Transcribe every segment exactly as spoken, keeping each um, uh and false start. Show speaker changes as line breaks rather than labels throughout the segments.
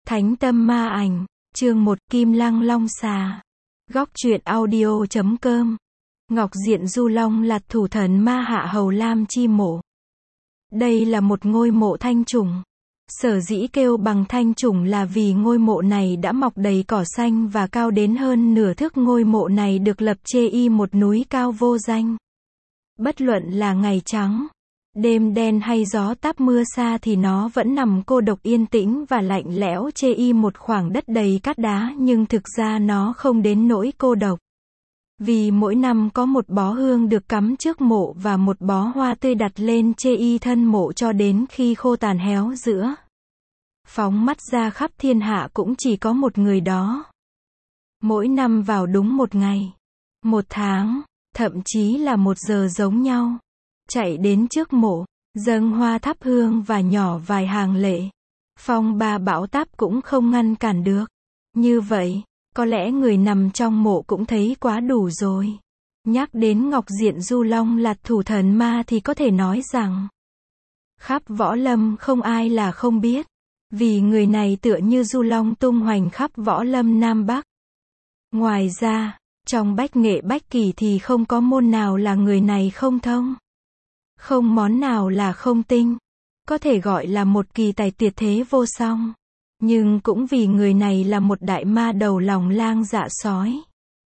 Thánh tâm ma ảnh, chương một Kim Lăng Long Xà. Góc truyện audio chấm com. Ngọc Diện Du Long Lạt thủ thần ma hạ hầu Lam Chi mộ. Đây là một ngôi mộ thanh trùng. Sở dĩ kêu bằng thanh trùng là vì ngôi mộ này đã mọc đầy cỏ xanh và cao đến hơn nửa thước. Ngôi mộ này được lập chê y một núi cao vô danh. Bất luận là ngày trắng, đêm đen hay gió táp mưa xa thì nó vẫn nằm cô độc yên tĩnh và lạnh lẽo chê y một khoảng đất đầy cát đá, nhưng thực ra nó không đến nỗi cô độc. Vì mỗi năm có một bó hương được cắm trước mộ và một bó hoa tươi đặt lên chê y thân mộ cho đến khi khô tàn héo rữa. Phóng mắt ra khắp thiên hạ cũng chỉ có một người đó. Mỗi năm vào đúng một ngày, một tháng, thậm chí là một giờ giống nhau, chạy đến trước mộ, dâng hoa thắp hương và nhỏ vài hàng lệ. Phong ba bão táp cũng không ngăn cản được. Như vậy, có lẽ người nằm trong mộ cũng thấy quá đủ rồi. Nhắc đến Ngọc Diện Du Long Lạt thủ thần ma thì có thể nói rằng khắp võ lâm không ai là không biết. Vì người này tựa như du long tung hoành khắp võ lâm Nam Bắc. Ngoài ra, trong bách nghệ bách kỳ thì không có môn nào là người này không thông. Không món nào là không tinh. Có thể gọi là một kỳ tài tuyệt thế vô song. Nhưng cũng vì người này là một đại ma đầu lòng lang dạ sói.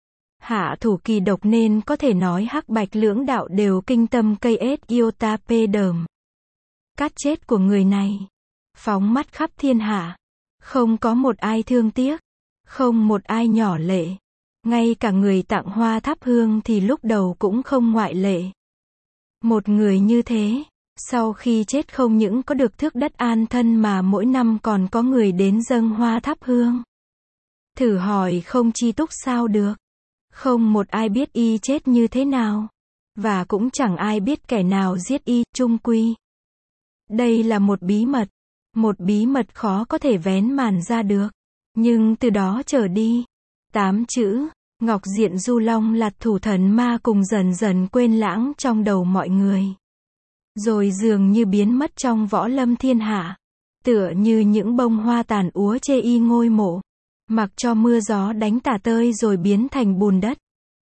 Hạ thủ kỳ độc nên có thể nói hắc bạch lưỡng đạo đều kinh tâm cây ết iota pê đờm. Cát chết của người này phóng mắt khắp thiên hạ, không có một ai thương tiếc, không một ai nhỏ lệ. Ngay cả người tặng hoa thắp hương thì lúc đầu cũng không ngoại lệ. Một người như thế, sau khi chết không những có được thước đất an thân mà mỗi năm còn có người đến dâng hoa thắp hương. Thử hỏi không chi túc sao được. Không một ai biết y chết như thế nào. Và cũng chẳng ai biết kẻ nào giết y, chung quy. Đây là một bí mật. Một bí mật khó có thể vén màn ra được. Nhưng từ đó trở đi, tám chữ Ngọc Diện Du Long Lạt thủ thần ma cùng dần dần quên lãng trong đầu mọi người. Rồi dường như biến mất trong võ lâm thiên hạ. Tựa như những bông hoa tàn úa chê y ngôi mộ. Mặc cho mưa gió đánh tả tơi rồi biến thành bùn đất.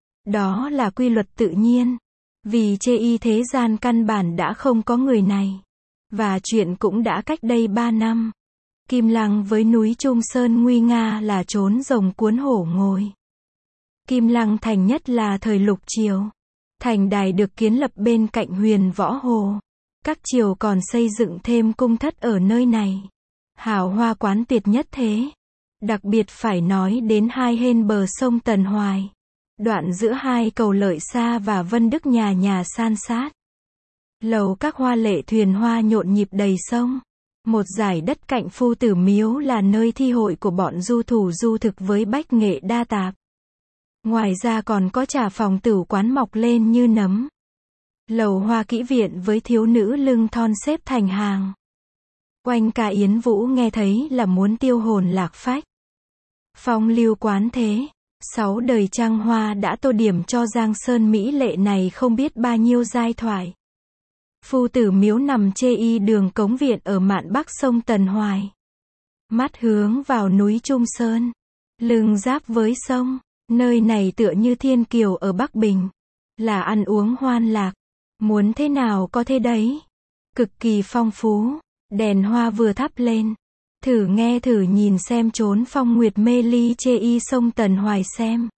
Đó là quy luật tự nhiên. Vì chê y thế gian căn bản đã không có người này. Và chuyện cũng đã cách đây ba năm. Kim Lăng với núi Trung Sơn nguy nga là trốn rồng cuốn hổ ngồi. Kim Lăng thành nhất là thời lục triều. Thành đài được kiến lập bên cạnh Huyền Võ Hồ. Các triều còn xây dựng thêm cung thất ở nơi này. Hào hoa quán tuyệt nhất thế. Đặc biệt phải nói đến hai bên bờ sông Tần Hoài. Đoạn giữa hai cầu Lợi Sa và Vân Đức nhà nhà san sát. Lầu các hoa lệ thuyền hoa nhộn nhịp đầy sông. Một dải đất cạnh Phu Tử Miếu là nơi thi hội của bọn du thủ du thực với bách nghệ đa tạp. Ngoài ra còn có trà phòng tửu quán mọc lên như nấm. Lầu hoa kỹ viện với thiếu nữ lưng thon xếp thành hàng. Quanh cả Yến Vũ nghe thấy là muốn tiêu hồn lạc phách. Phong lưu quán thế. Sáu đời trăng hoa đã tô điểm cho Giang Sơn mỹ lệ này không biết bao nhiêu giai thoại. Phu Tử Miếu nằm chê y đường cống viện ở mạn bắc sông Tần Hoài. Mắt hướng vào núi Trung Sơn. Lưng giáp với sông. Nơi này tựa như thiên kiều ở Bắc Bình. Là ăn uống hoan lạc. Muốn thế nào có thế đấy. Cực kỳ phong phú. Đèn hoa vừa thắp lên. Thử nghe thử nhìn xem trốn phong nguyệt mê ly chê y sông Tần Hoài xem.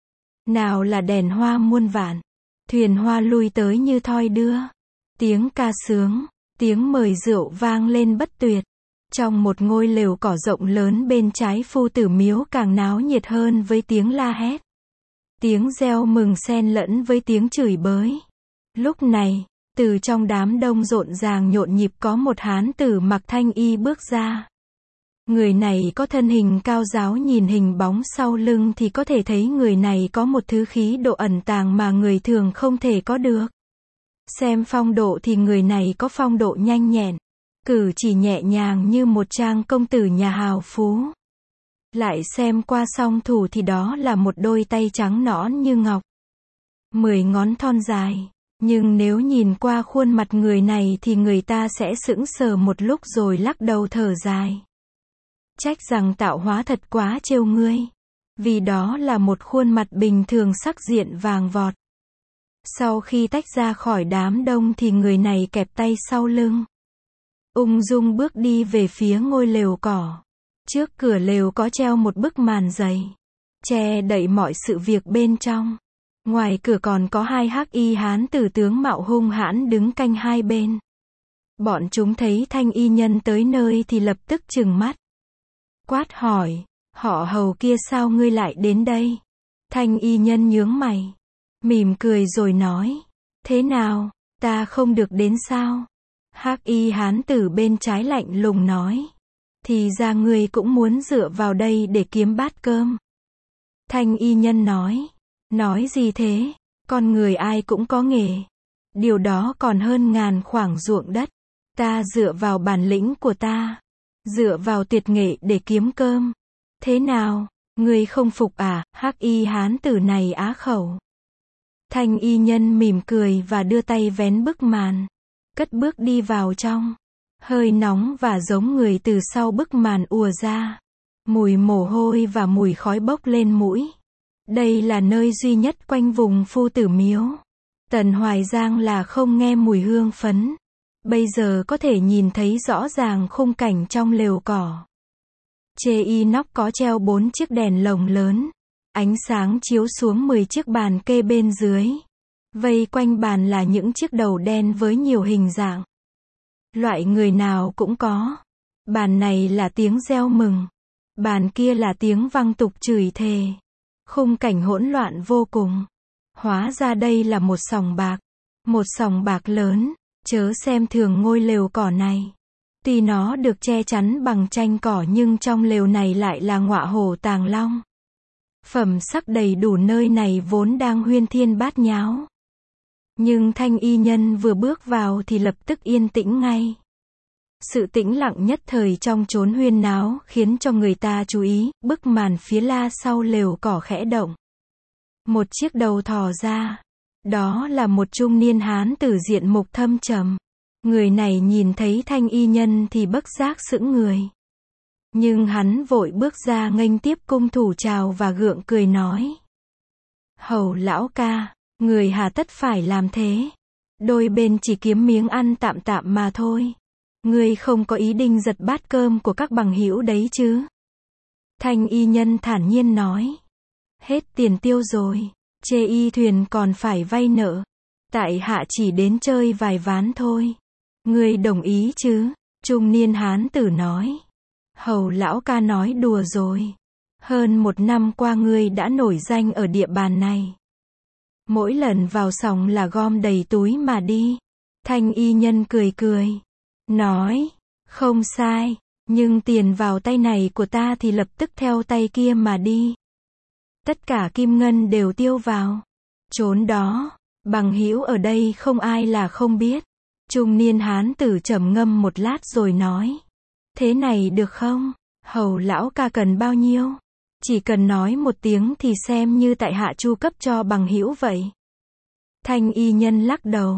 Nào là đèn hoa muôn vạn. Thuyền hoa lui tới như thoi đưa. Tiếng ca sướng, tiếng mời rượu vang lên bất tuyệt. Trong một ngôi lều cỏ rộng lớn bên trái Phu Tử Miếu càng náo nhiệt hơn với tiếng la hét. Tiếng reo mừng xen lẫn với tiếng chửi bới. Lúc này, từ trong đám đông rộn ràng nhộn nhịp có một hán tử mặc thanh y bước ra. Người này có thân hình cao ráo, nhìn hình bóng sau lưng thì có thể thấy người này có một thứ khí độ ẩn tàng mà người thường không thể có được. Xem phong độ thì người này có phong độ nhanh nhẹn, cử chỉ nhẹ nhàng như một trang công tử nhà hào phú. Lại xem qua song thủ thì đó là một đôi tay trắng nõn như ngọc. Mười ngón thon dài. Nhưng nếu nhìn qua khuôn mặt người này thì người ta sẽ sững sờ một lúc rồi lắc đầu thở dài. Trách rằng tạo hóa thật quá trêu ngươi. Vì đó là một khuôn mặt bình thường sắc diện vàng vọt. Sau khi tách ra khỏi đám đông thì người này kẹp tay sau lưng. Ung dung bước đi về phía ngôi lều cỏ. Trước cửa lều có treo một bức màn dày, che đậy mọi sự việc bên trong. Ngoài cửa còn có hai hắc y hán tử tướng mạo hung hãn đứng canh hai bên. Bọn chúng thấy Thanh y nhân tới nơi thì lập tức trừng mắt. Quát hỏi, họ Hầu kia sao ngươi lại đến đây? Thanh y nhân nhướng mày, mỉm cười rồi nói, thế nào, ta không được đến sao? Hắc y hán tử bên trái lạnh lùng nói, thì ra ngươi cũng muốn dựa vào đây để kiếm bát cơm. Thanh y nhân nói, nói gì thế, con người ai cũng có nghề. Điều đó còn hơn ngàn khoảng ruộng đất. Ta dựa vào bản lĩnh của ta, dựa vào tuyệt nghệ để kiếm cơm. Thế nào, ngươi không phục à? Hắc y hán tử này á khẩu. Thanh y nhân mỉm cười và đưa tay vén bức màn, cất bước đi vào trong. Hơi nóng và giống người từ sau bức màn ùa ra. Mùi mồ hôi và mùi khói bốc lên mũi. Đây là nơi duy nhất quanh vùng Phu Tử Miếu. Tần Hoài Giang là không nghe mùi hương phấn. Bây giờ có thể nhìn thấy rõ ràng khung cảnh trong lều cỏ. Chê inox có treo bốn chiếc đèn lồng lớn. Ánh sáng chiếu xuống mười chiếc bàn kê bên dưới. Vây quanh bàn là những chiếc đầu đen với nhiều hình dạng. Loại người nào cũng có. Bàn này là tiếng reo mừng. Bàn kia là tiếng vang tục chửi thề. Khung cảnh hỗn loạn vô cùng. Hóa ra đây là một sòng bạc. Một sòng bạc lớn. Chớ xem thường ngôi lều cỏ này. Tuy nó được che chắn bằng tranh cỏ nhưng trong lều này lại là ngọa hổ tàng long. Phẩm sắc đầy đủ nơi này vốn đang huyên thiên bát nháo. Nhưng Thanh y nhân vừa bước vào thì lập tức yên tĩnh ngay. Sự tĩnh lặng nhất thời trong chốn huyên náo khiến cho người ta chú ý, bức màn phía la sau lều cỏ khẽ động. Một chiếc đầu thò ra. Đó là một trung niên hán tử diện mục thâm trầm. Người này nhìn thấy Thanh y nhân thì bất giác sững người. Nhưng hắn vội bước ra nghênh tiếp cung thủ chào và gượng cười nói. Hầu lão ca, người hà tất phải làm thế. Đôi bên chỉ kiếm miếng ăn tạm tạm mà thôi. Ngươi không có ý định giật bát cơm của các bằng hữu đấy chứ? Thanh y nhân thản nhiên nói. Hết tiền tiêu rồi. Chê y thuyền còn phải vay nợ. Tại hạ chỉ đến chơi vài ván thôi. Ngươi đồng ý chứ? Trung niên hán tử nói. Hầu lão ca nói đùa rồi. Hơn một năm qua ngươi đã nổi danh ở địa bàn này. Mỗi lần vào sòng là gom đầy túi mà đi. Thanh y nhân cười cười. Nói. Không sai. Nhưng tiền vào tay này của ta thì lập tức theo tay kia mà đi. Tất cả kim ngân đều tiêu vào. Chốn đó. Bằng hữu ở đây không ai là không biết. Trung niên hán tử trầm ngâm một lát rồi nói. Thế này được không? Hầu lão ca cần bao nhiêu? Chỉ cần nói một tiếng thì xem như tại hạ chu cấp cho bằng hữu vậy. Thanh y nhân lắc đầu.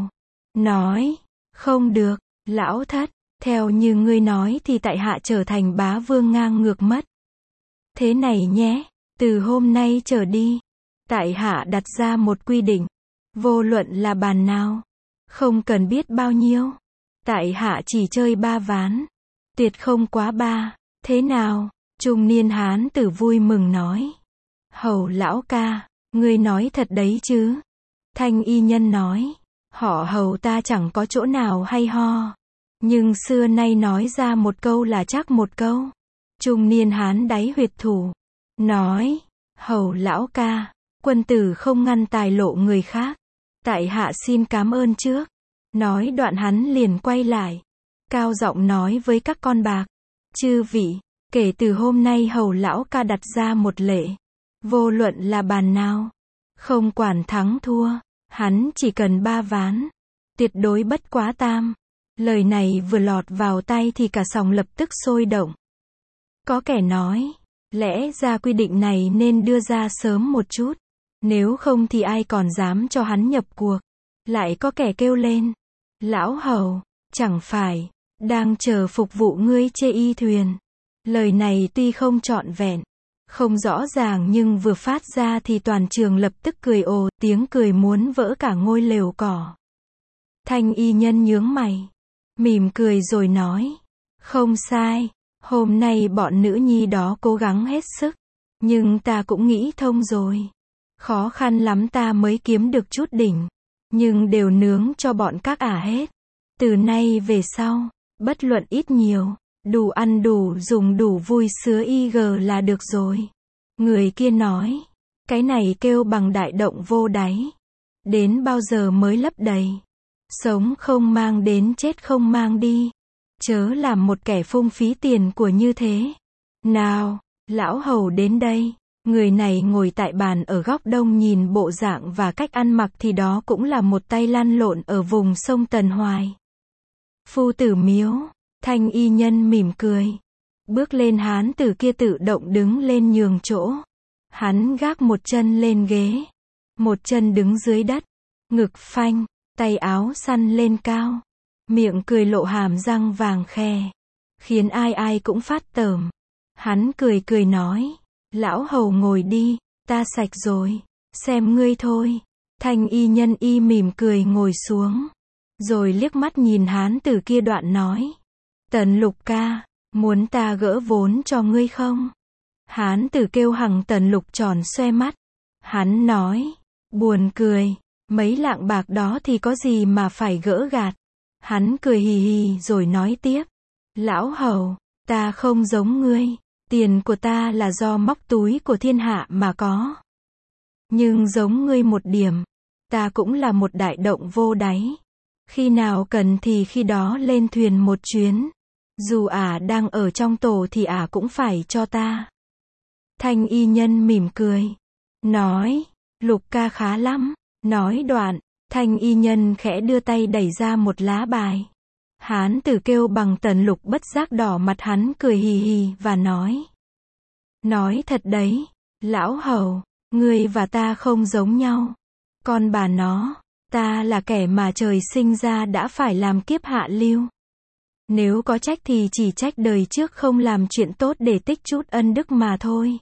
Nói. Không được, lão thất. Theo như ngươi nói thì tại hạ trở thành bá vương ngang ngược mất. Thế này nhé. Từ hôm nay trở đi. Tại hạ đặt ra một quy định. Vô luận là bàn nào. Không cần biết bao nhiêu. Tại hạ chỉ chơi ba ván. Tuyệt không quá ba. Thế nào? Trung niên hán tử vui mừng nói. Hầu lão ca, ngươi nói thật đấy chứ? Thanh y nhân nói. Họ hầu ta chẳng có chỗ nào hay ho. Nhưng xưa nay nói ra một câu là chắc một câu. Trung niên hán đáy huyệt thủ. Nói. Hầu lão ca, quân tử không ngăn tài lộ người khác. Tại hạ xin cảm ơn trước. Nói đoạn hắn liền quay lại. Cao giọng nói với các con bạc. Chư vị, kể từ hôm nay hầu lão ca đặt ra một lệ. Vô luận là bàn nào. Không quản thắng thua. Hắn chỉ cần ba ván. Tuyệt đối bất quá tam. Lời này vừa lọt vào tay thì cả sòng lập tức sôi động. Có kẻ nói. Lẽ ra quy định này nên đưa ra sớm một chút. Nếu không thì ai còn dám cho hắn nhập cuộc. Lại có kẻ kêu lên. Lão hầu, chẳng phải đang chờ phục vụ ngươi chê y thuyền. Lời này tuy không trọn vẹn, không rõ ràng nhưng vừa phát ra thì toàn trường lập tức cười ồ, tiếng cười muốn vỡ cả ngôi lều cỏ. Thanh y nhân nhướng mày, mỉm cười rồi nói, không sai, hôm nay bọn nữ nhi đó cố gắng hết sức, nhưng ta cũng nghĩ thông rồi. Khó khăn lắm ta mới kiếm được chút đỉnh, nhưng đều nướng cho bọn các ả hết. Từ nay về sau, bất luận ít nhiều, đủ ăn đủ dùng đủ vui sứa y gờ là được rồi. Người kia nói, cái này kêu bằng đại động vô đáy. Đến bao giờ mới lấp đầy? Sống không mang đến chết không mang đi. Chớ làm một kẻ phung phí tiền của như thế. Nào, lão hầu đến đây. Người này ngồi tại bàn ở góc đông nhìn bộ dạng và cách ăn mặc thì đó cũng là một tay lăn lộn ở vùng sông Tần Hoài. Phu tử miếu, thanh y nhân mỉm cười. Bước lên hán tử kia tự động đứng lên nhường chỗ. Hắn gác một chân lên ghế. Một chân đứng dưới đất. Ngực phanh, tay áo săn lên cao. Miệng cười lộ hàm răng vàng khè. Khiến ai ai cũng phát tởm. Hắn cười cười nói. Lão hầu ngồi đi, ta sạch rồi. Xem ngươi thôi. Thanh y nhân y mỉm cười ngồi xuống. Rồi liếc mắt nhìn hán tử kia đoạn nói. Tần Lục ca, muốn ta gỡ vốn cho ngươi không? Hán tử kêu hằng Tần Lục tròn xoe mắt. Hắn nói, buồn cười, mấy lạng bạc đó thì có gì mà phải gỡ gạt. Hắn cười hì hì rồi nói tiếp. Lão hầu, ta không giống ngươi, tiền của ta là do móc túi của thiên hạ mà có. Nhưng giống ngươi một điểm, ta cũng là một đại động vô đáy. Khi nào cần thì khi đó lên thuyền một chuyến. Dù ả đang ở trong tổ thì ả cũng phải cho ta. Thanh y nhân mỉm cười. Nói, Lục ca khá lắm. Nói đoạn, thanh y nhân khẽ đưa tay đẩy ra một lá bài. Hán tử kêu bằng Tần Lục bất giác đỏ mặt, hắn cười hì hì và nói. Nói thật đấy, lão hầu, ngươi và ta không giống nhau. Con bà nó, ta là kẻ mà trời sinh ra đã phải làm kiếp hạ lưu. Nếu có trách thì chỉ trách đời trước không làm chuyện tốt để tích chút ân đức mà thôi.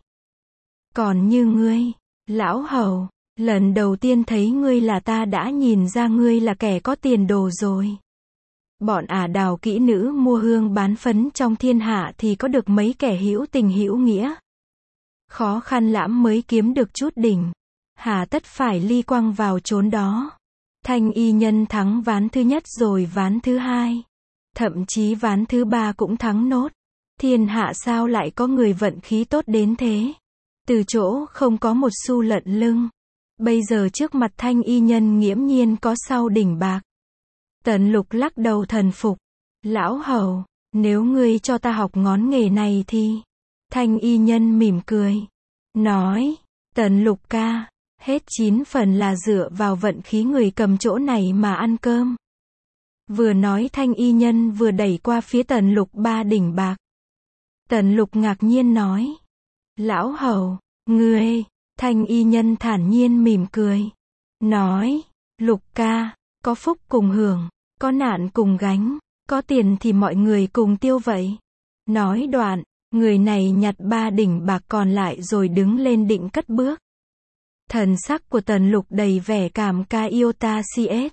Còn như ngươi, lão hầu, lần đầu tiên thấy ngươi là ta đã nhìn ra ngươi là kẻ có tiền đồ rồi. Bọn ả đào kỹ nữ mua hương bán phấn trong thiên hạ thì có được mấy kẻ hữu tình hữu nghĩa. Khó khăn lắm mới kiếm được chút đỉnh. Hà tất phải ly quăng vào chốn đó. Thanh y nhân thắng ván thứ nhất rồi ván thứ hai. Thậm chí ván thứ ba cũng thắng nốt. Thiên hạ sao lại có người vận khí tốt đến thế? Từ chỗ không có một xu lận lưng. Bây giờ trước mặt thanh y nhân nghiễm nhiên có sau đỉnh bạc. Tần Lục lắc đầu thần phục. Lão hầu, nếu ngươi cho ta học ngón nghề này thì... Thanh y nhân mỉm cười. Nói, Tần Lục ca, hết chín phần là dựa vào vận khí người cầm chỗ này mà ăn cơm. Vừa nói thanh y nhân vừa đẩy qua phía Tần Lục ba đỉnh bạc. Tần Lục ngạc nhiên nói. Lão hầu, ngươi, thanh y nhân thản nhiên mỉm cười. Nói, Lục ca, có phúc cùng hưởng, có nạn cùng gánh, có tiền thì mọi người cùng tiêu vậy. Nói đoạn, người này nhặt ba đỉnh bạc còn lại rồi đứng lên định cất bước. Thần sắc của Tần Lục đầy vẻ cảm ca iota cs.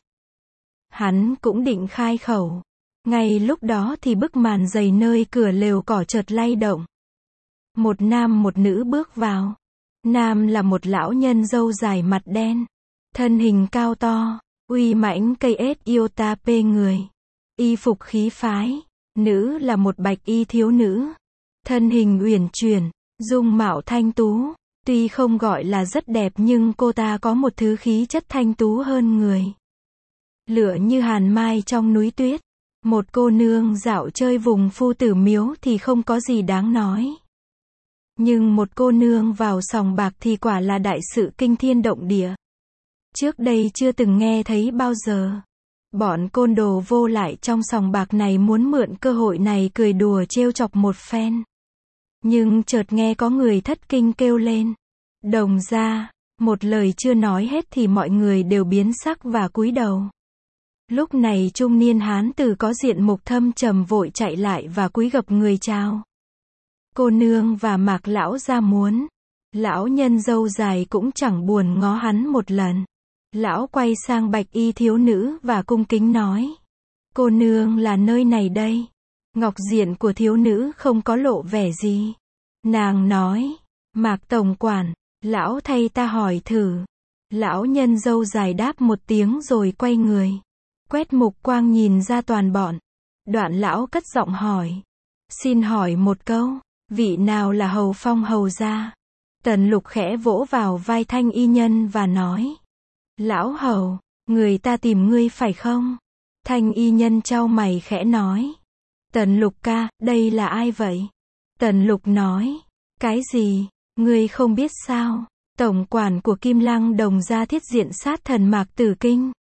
Hắn cũng định khai khẩu. Ngay lúc đó thì bức màn dày nơi cửa lều cỏ chợt lay động. Một nam một nữ bước vào. Nam là một lão nhân râu dài mặt đen. Thân hình cao to, uy mãnh cây ết iota p người. Y phục khí phái. Nữ là một bạch y thiếu nữ. Thân hình uyển chuyển, dung mạo thanh tú. Tuy không gọi là rất đẹp nhưng cô ta có một thứ khí chất thanh tú hơn người. Lửa như hàn mai trong núi tuyết. Một cô nương dạo chơi vùng phu tử miếu thì không có gì đáng nói. Nhưng một cô nương vào sòng bạc thì quả là đại sự kinh thiên động địa. Trước đây chưa từng nghe thấy bao giờ. Bọn côn đồ vô lại trong sòng bạc này muốn mượn cơ hội này cười đùa trêu chọc một phen. Nhưng chợt nghe có người thất kinh kêu lên. Đồng gia, một lời chưa nói hết thì mọi người đều biến sắc và cúi đầu. Lúc này trung niên hán tử có diện mục thâm trầm vội chạy lại và cúi gập người chào. Cô nương và Mạc lão gia muốn. Lão nhân râu dài cũng chẳng buồn ngó hắn một lần. Lão quay sang bạch y thiếu nữ và cung kính nói. Cô nương là nơi này đây. Ngọc diện của thiếu nữ không có lộ vẻ gì. Nàng nói. Mạc tổng quản, lão thay ta hỏi thử. Lão nhân râu dài đáp một tiếng rồi quay người. Quét mục quang nhìn ra toàn bọn. Đoạn lão cất giọng hỏi. Xin hỏi một câu, vị nào là hầu phong hầu gia? Tần Lục khẽ vỗ vào vai thanh y nhân và nói. Lão hầu, người ta tìm ngươi phải không? Thanh y nhân chau mày khẽ nói. Tần Lục ca, đây là ai vậy? Tần Lục nói. Cái gì? Ngươi không biết sao? Tổng quản của Kim Lăng Đồng gia thiết diện sát thần Mạc Tử Kinh.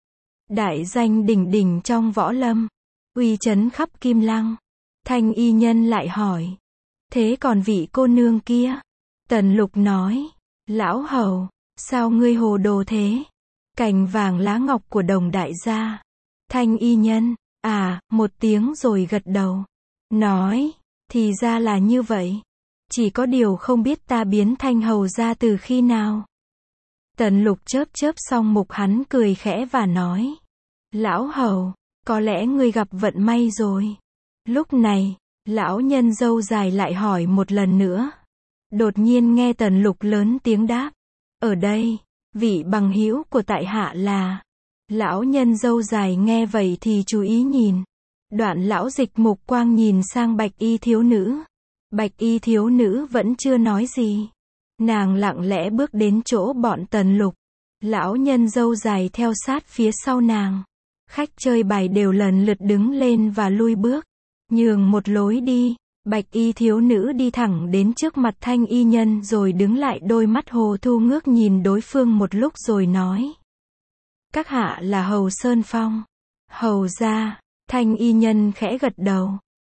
Đại danh đỉnh đỉnh trong võ lâm. Uy chấn khắp Kim Lăng. Thanh y nhân lại hỏi. Thế còn vị cô nương kia? Tần Lục nói. Lão hầu, sao ngươi hồ đồ thế? Cành vàng lá ngọc của Đồng đại gia. Thanh y nhân, à, một tiếng rồi gật đầu. Nói, thì ra là như vậy. Chỉ có điều không biết ta biến thanh hầu ra từ khi nào. Tần Lục chớp chớp xong mục hắn cười khẽ và nói. Lão hầu, có lẽ ngươi gặp vận may rồi. Lúc này, lão nhân râu dài lại hỏi một lần nữa. Đột nhiên nghe Tần Lục lớn tiếng đáp. Ở đây, vị bằng hữu của tại hạ là. Lão nhân râu dài nghe vậy thì chú ý nhìn. Đoạn lão dịch mục quang nhìn sang bạch y thiếu nữ. Bạch y thiếu nữ vẫn chưa nói gì. Nàng lặng lẽ bước đến chỗ bọn Tần Lục. Lão nhân râu dài theo sát phía sau nàng. Khách chơi bài đều lần lượt đứng lên và lui bước. Nhường một lối đi. Bạch y thiếu nữ đi thẳng đến trước mặt thanh y nhân rồi đứng lại, đôi mắt hồ thu ngước nhìn đối phương một lúc rồi nói. Các hạ là Hầu Sơn Phong. Hầu gia. Thanh y nhân khẽ gật đầu.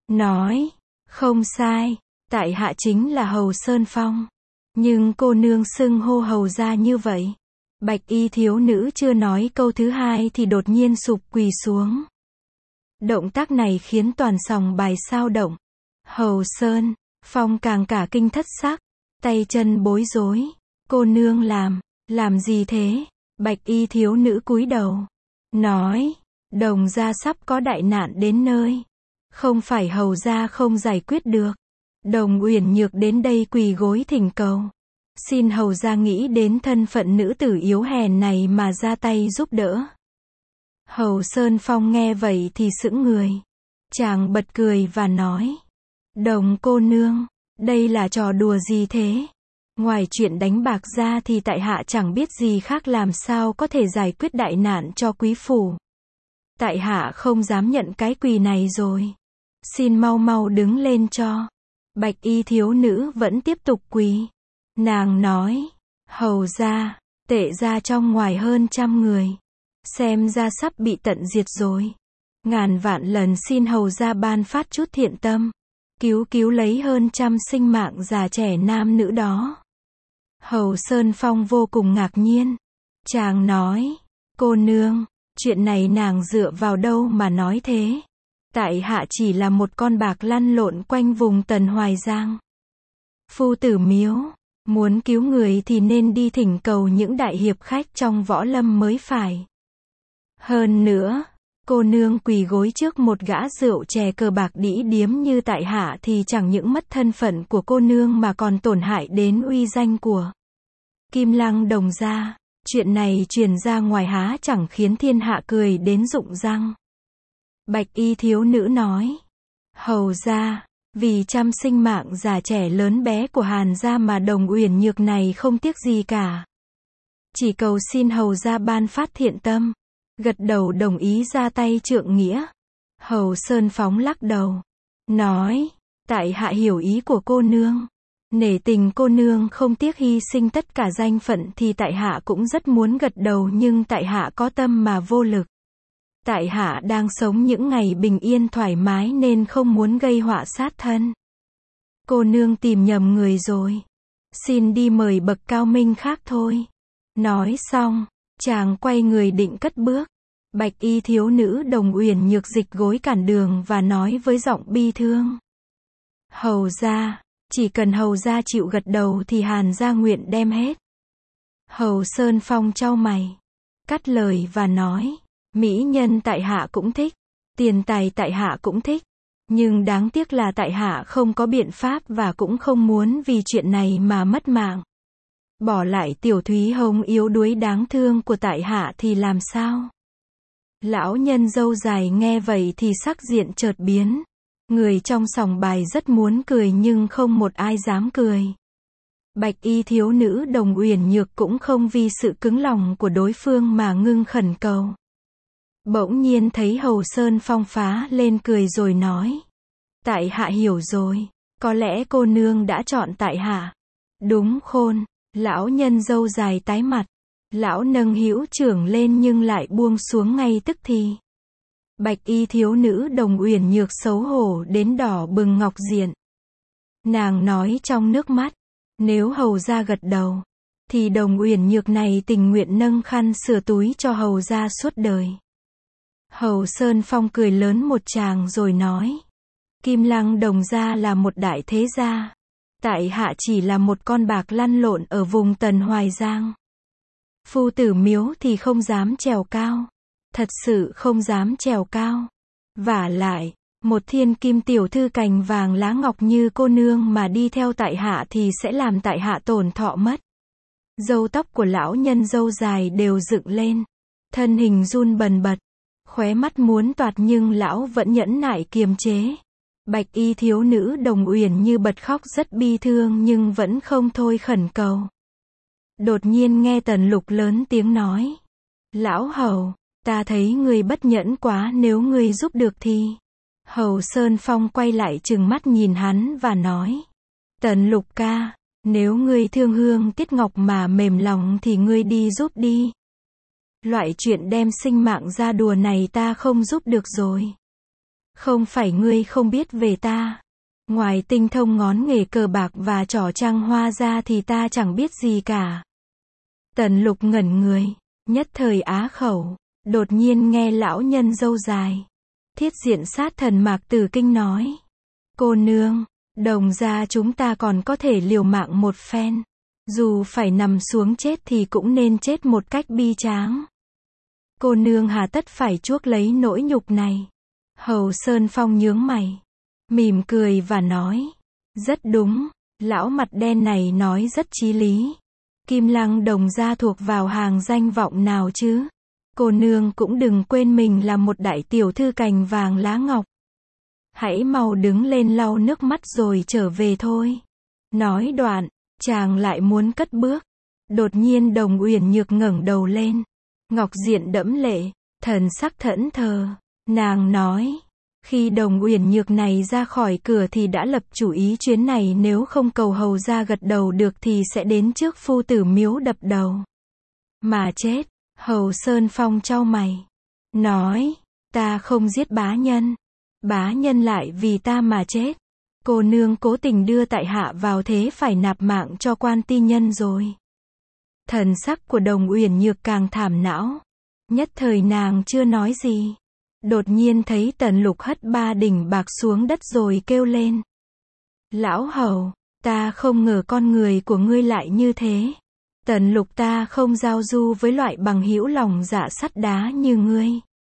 Nói. Không sai. Tại hạ chính là Hầu Sơn Phong. Nhưng cô nương xưng hô hầu gia như vậy. Bạch y thiếu nữ chưa nói câu thứ hai thì đột nhiên sụp quỳ xuống. Động tác này khiến toàn sòng bài sao động. Hầu Sơn Phong càng cả kinh thất sắc. Tay chân bối rối. Cô nương làm, làm gì thế? Bạch y thiếu nữ cúi đầu. Nói, Đồng gia sắp có đại nạn đến nơi. Không phải hầu gia không giải quyết được. Đồng Uyển Nhược đến đây quỳ gối thỉnh cầu. Xin hầu gia nghĩ đến thân phận nữ tử yếu hèn này mà ra tay giúp đỡ. Hầu Sơn Phong nghe vậy thì sững người. Chàng bật cười và nói. Đồng cô nương, đây là trò đùa gì thế? Ngoài chuyện đánh bạc ra thì tại hạ chẳng biết gì khác, làm sao có thể giải quyết đại nạn cho quý phủ. Tại hạ không dám nhận cái quỳ này rồi. Xin mau mau đứng lên cho. Bạch y thiếu nữ vẫn tiếp tục quỳ. Nàng nói, hầu gia, tệ gia trong ngoài hơn trăm người. Xem ra sắp bị tận diệt rồi. Ngàn vạn lần xin hầu gia ban phát chút thiện tâm. Cứu cứu lấy hơn trăm sinh mạng già trẻ nam nữ đó. Hầu Sơn Phong vô cùng ngạc nhiên. Chàng nói, cô nương, chuyện này nàng dựa vào đâu mà nói thế? Tại hạ chỉ là một con bạc lăn lộn quanh vùng Tần Hoài Giang. Phu tử miếu, muốn cứu người thì nên đi thỉnh cầu những đại hiệp khách trong võ lâm mới phải. Hơn nữa, cô nương quỳ gối trước một gã rượu chè cờ bạc đĩ điếm như tại hạ thì chẳng những mất thân phận của cô nương mà còn tổn hại đến uy danh của Kim Lăng Đồng gia. Chuyện này truyền ra ngoài há chẳng khiến thiên hạ cười đến rụng răng. Bạch y thiếu nữ nói. Hầu gia, vì trăm sinh mạng già trẻ lớn bé của Hàn gia mà Đồng Uyển Nhược này không tiếc gì cả. Chỉ cầu xin hầu gia ban phát thiện tâm. Gật đầu đồng ý ra tay trượng nghĩa. Hầu Sơn Phóng lắc đầu. Nói, tại hạ hiểu ý của cô nương. Nể tình cô nương không tiếc hy sinh tất cả danh phận thì tại hạ cũng rất muốn gật đầu, nhưng tại hạ có tâm mà vô lực. Tại hạ đang sống những ngày bình yên thoải mái nên không muốn gây họa sát thân. Cô nương tìm nhầm người rồi. Xin đi mời bậc cao minh khác thôi. Nói xong, chàng quay người định cất bước. Bạch y thiếu nữ Đồng Uyển Nhược dịch gối cản đường và nói với giọng bi thương. Hầu gia, Chỉ cần hầu gia chịu gật đầu thì Hàn gia nguyện đem hết. Hầu Sơn Phong chau mày, cắt lời và nói, mỹ nhân tại hạ cũng thích, tiền tài tại hạ cũng thích, nhưng đáng tiếc là tại hạ không có biện pháp và cũng không muốn vì chuyện này mà mất mạng. Bỏ lại tiểu Thúy Hồng yếu đuối đáng thương của tại hạ thì làm sao? Lão nhân râu dài nghe vậy thì sắc diện chợt biến. Người trong sòng bài rất muốn cười nhưng không một ai dám cười. Bạch y thiếu nữ Đồng Uyển Nhược cũng không vì sự cứng lòng của đối phương mà ngưng khẩn cầu. Bỗng nhiên thấy Hầu Sơn Phong phá lên cười rồi nói. Tại hạ hiểu rồi, có lẽ cô nương đã chọn tại hạ. Đúng khôn, lão nhân râu dài tái mặt. Lão nâng hữu trưởng lên nhưng lại buông xuống ngay tức thì. Bạch y thiếu nữ Đồng Uyển Nhược xấu hổ đến đỏ bừng ngọc diện. Nàng nói trong nước mắt, nếu hầu gia gật đầu, thì Đồng Uyển Nhược này tình nguyện nâng khăn sửa túi cho hầu gia suốt đời. Hầu Sơn Phong cười lớn một tràng rồi nói, Kim Lăng Đồng gia là một đại thế gia, tại hạ chỉ là một con bạc lăn lộn ở vùng Tần Hoài Giang. Phu tử miếu thì không dám trèo cao, thật sự không dám trèo cao. Vả lại, một thiên kim tiểu thư cành vàng lá ngọc như cô nương mà đi theo tại hạ thì sẽ làm tại hạ tổn thọ mất. Râu tóc của lão nhân râu dài đều dựng lên, thân hình run bần bật, khóe mắt muốn toạt nhưng lão vẫn nhẫn nại kiềm chế. Bạch y thiếu nữ Đồng Uyển như bật khóc rất bi thương nhưng vẫn không thôi khẩn cầu. Đột nhiên nghe Tần Lục lớn tiếng nói, lão hầu, ta thấy người bất nhẫn quá, nếu người giúp được thì. Hầu Sơn Phong quay lại trừng mắt nhìn hắn và nói, Tần Lục ca, nếu ngươi thương Hương Tiết Ngọc mà mềm lòng thì ngươi đi giúp đi. Loại chuyện đem sinh mạng ra đùa này ta không giúp được rồi. Không phải ngươi không biết về ta. Ngoài tinh thông ngón nghề cờ bạc và trò trăng hoa ra thì ta chẳng biết gì cả. Tần Lục ngẩn người, nhất thời á khẩu, đột nhiên nghe lão nhân râu dài, Thiết Diện Sát Thần Mạc Tử Kinh nói, cô nương, Đồng gia chúng ta còn có thể liều mạng một phen, dù phải nằm xuống chết thì cũng nên chết một cách bi tráng. Cô nương hà tất phải chuốc lấy nỗi nhục này. Hầu Sơn Phong nhướng mày, mỉm cười và nói, rất đúng, lão mặt đen này nói rất chí lý. Kim Lăng Đồng gia thuộc vào hàng danh vọng nào chứ? Cô nương cũng đừng quên mình là một đại tiểu thư cành vàng lá ngọc. Hãy mau đứng lên lau nước mắt rồi trở về thôi. Nói đoạn, chàng lại muốn cất bước. Đột nhiên Đồng Uyển Nhược ngẩng đầu lên, ngọc diện đẫm lệ, thần sắc thẫn thờ. Nàng nói, khi Đồng Uyển Nhược này ra khỏi cửa thì đã lập chủ ý chuyến này nếu không cầu hầu gia gật đầu được thì sẽ đến trước phu tử miếu đập đầu. Mà chết. Hầu Sơn Phong chau mày, nói, ta không giết bá nhân, bá nhân lại vì ta mà chết. Cô nương cố tình đưa tại hạ vào thế phải nạp mạng cho quan ti nhân rồi. Thần sắc của Đồng Uyển Nhược càng thảm não. Nhất thời nàng chưa nói gì. Đột nhiên thấy Tần Lục hất ba đỉnh bạc xuống đất rồi kêu lên. Lão hầu, ta không ngờ con người của ngươi lại như thế. Tần Lục ta không giao du với loại bằng hữu lòng dạ sắt đá như ngươi.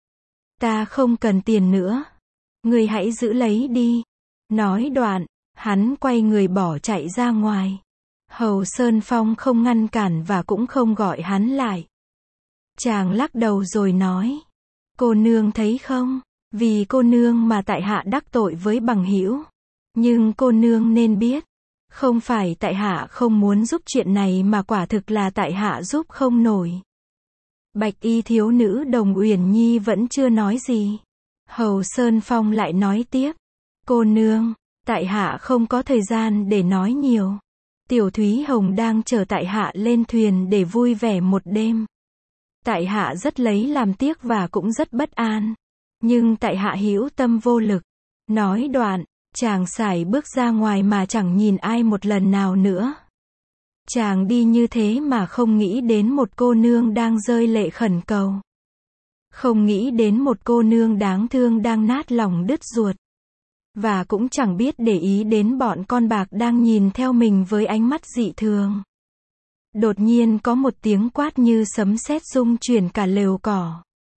Ta không cần tiền nữa. Ngươi hãy giữ lấy đi. Nói đoạn, hắn quay người bỏ chạy ra ngoài. Hầu Sơn Phong không ngăn cản và cũng không gọi hắn lại. Chàng lắc đầu rồi nói, cô nương thấy không, vì cô nương mà tại hạ đắc tội với bằng hữu. Nhưng cô nương nên biết, không phải tại hạ không muốn giúp chuyện này mà quả thực là tại hạ giúp không nổi. Bạch y thiếu nữ Đồng Uyển Nhi vẫn chưa nói gì. Hầu Sơn Phong lại nói tiếp, cô nương, tại hạ không có thời gian để nói nhiều. Tiểu Thúy Hồng đang chờ tại hạ lên thuyền để vui vẻ một đêm. Tại hạ rất lấy làm tiếc và cũng rất bất an. Nhưng tại hạ hữu tâm vô lực. Nói đoạn, chàng sải bước ra ngoài mà chẳng nhìn ai một lần nào nữa. Chàng đi như thế mà không nghĩ đến một cô nương đang rơi lệ khẩn cầu. Không nghĩ đến một cô nương đáng thương đang nát lòng đứt ruột. và cũng chẳng biết để ý đến bọn con bạc đang nhìn theo mình với ánh mắt dị thường. Đột nhiên có một tiếng quát như sấm sét rung chuyển cả lều cỏ.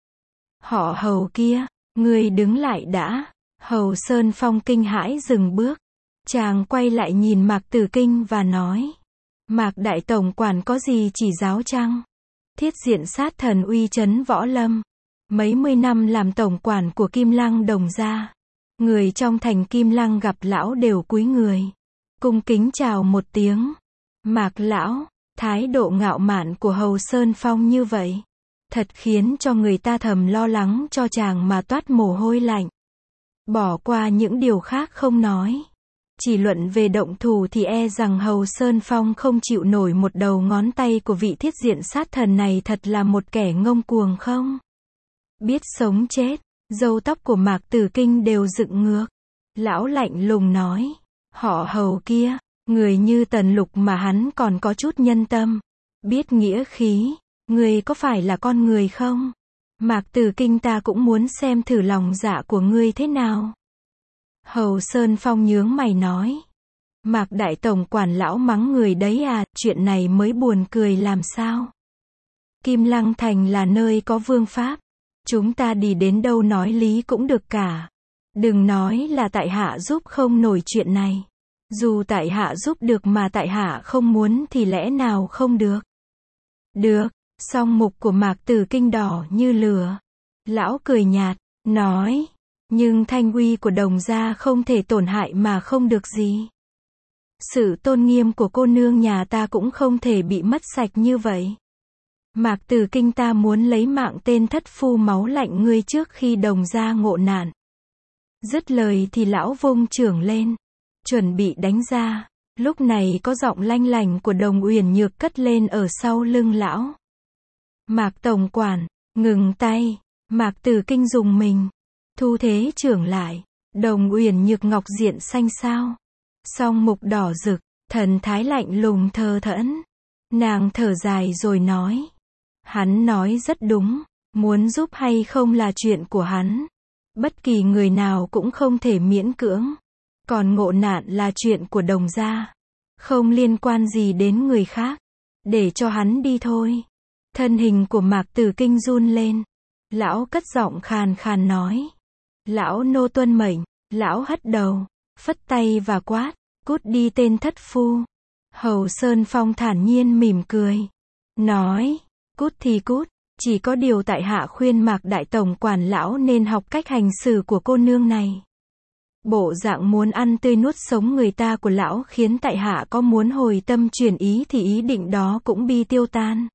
Họ Hầu kia, ngươi đứng lại đã. Hầu Sơn Phong kinh hãi dừng bước. Chàng quay lại nhìn Mạc Tử Kinh và nói. Mạc Đại Tổng Quản có gì chỉ giáo chăng? Thiết diện sát thần uy chấn võ lâm. Mấy mươi năm làm tổng quản của Kim Lăng Đồng gia. Người trong thành Kim Lăng gặp lão đều cúi người. Cung kính chào một tiếng. Mạc lão, thái độ ngạo mạn của Hầu Sơn Phong như vậy. Thật khiến cho người ta thầm lo lắng cho chàng mà toát mồ hôi lạnh. Bỏ qua những điều khác không nói. Chỉ luận về động thủ thì e rằng Hầu Sơn Phong không chịu nổi một đầu ngón tay của vị thiết diện sát thần này, thật là một kẻ ngông cuồng không biết sống chết. Râu tóc của Mạc Tử Kinh đều dựng ngược. Lão lạnh lùng nói. Họ Hầu kia, người như Tần Lục mà hắn còn có chút nhân tâm. Biết nghĩa khí. Ngươi có phải là con người không? Mạc Tử Kinh ta cũng muốn xem thử lòng dạ của ngươi thế nào. Hầu Sơn Phong nhướng mày nói. Mạc Đại Tổng Quản lão mắng người đấy à, chuyện này mới buồn cười làm sao? Kim Lăng Thành là nơi có vương pháp. Chúng ta đi đến đâu nói lý cũng được cả. Đừng nói là tại hạ giúp không nổi chuyện này. Dù tại hạ giúp được mà tại hạ không muốn thì lẽ nào không được? Được. Song mục của Mạc Tử Kinh đỏ như lửa. Lão cười nhạt, nói. Nhưng thanh uy của Đồng gia không thể tổn hại mà không được gì. Sự tôn nghiêm của cô nương nhà ta cũng không thể bị mất sạch như vậy. Mạc Tử Kinh ta muốn lấy mạng tên thất phu máu lạnh ngươi trước khi Đồng gia ngộ nạn. Dứt lời thì lão vung chưởng lên. Chuẩn bị đánh ra. Lúc này có giọng lanh lảnh của Đồng Uyển Nhược cất lên ở sau lưng lão. Mạc Tổng Quản, ngừng tay. Mạc Tử Kinh dùng mình. Thu thế trưởng lại. Đồng Uyển Nhược ngọc diện xanh xao. Song mục đỏ rực. Thần thái lạnh lùng thờ thẫn. Nàng thở dài rồi nói. Hắn nói rất đúng. Muốn giúp hay không là chuyện của hắn. Bất kỳ người nào cũng không thể miễn cưỡng. Còn ngộ nạn là chuyện của Đồng gia. Không liên quan gì đến người khác. Để cho hắn đi thôi. Thân hình của Mạc Tử Kinh run lên. Lão cất giọng khàn khàn nói. Lão nô tuân mệnh. Lão hất đầu. Phất tay và quát. Cút đi tên thất phu. Hầu Sơn Phong thản nhiên mỉm cười. Nói. Cút thì cút. Chỉ có điều tại hạ khuyên Mạc Đại Tổng Quản lão nên học cách hành xử của cô nương này. Bộ dạng muốn ăn tươi nuốt sống người ta của lão khiến tại hạ có muốn hồi tâm chuyển ý thì ý định đó cũng bi tiêu tan.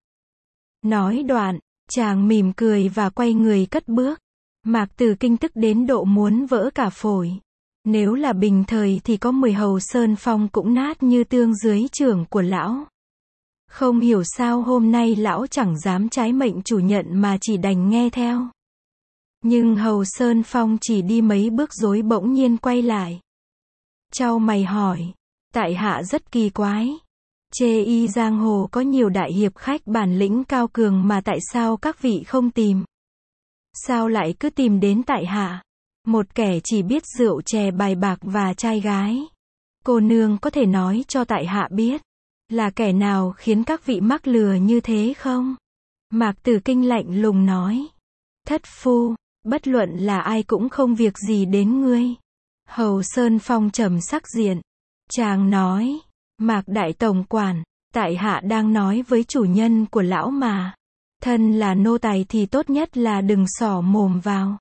Nói đoạn, chàng mỉm cười và quay người cất bước. Mạc Tử Kinh tức đến độ muốn vỡ cả phổi. Nếu là bình thời thì có mười Hầu Sơn Phong cũng nát như tương dưới chưởng của lão. Không hiểu sao hôm nay lão chẳng dám trái mệnh chủ nhận mà chỉ đành nghe theo. Nhưng Hầu Sơn Phong chỉ đi mấy bước rồi bỗng nhiên quay lại. Chau mày hỏi. Tại hạ rất kỳ quái. Chê y giang hồ có nhiều đại hiệp khách bản lĩnh cao cường mà tại sao các vị không tìm? Sao lại cứ tìm đến tại hạ? Một kẻ chỉ biết rượu chè bài bạc và trai gái. Cô nương có thể nói cho tại hạ biết. Là kẻ nào khiến các vị mắc lừa như thế không? Mạc Tử Kinh lạnh lùng nói. Thất phu, bất luận là ai cũng không việc gì đến ngươi. Hầu Sơn Phong trầm sắc diện. Chàng nói. Mạc Đại Tổng Quản, tại hạ đang nói với chủ nhân của lão mà. Thân là nô tài thì tốt nhất là đừng xỏ mồm vào.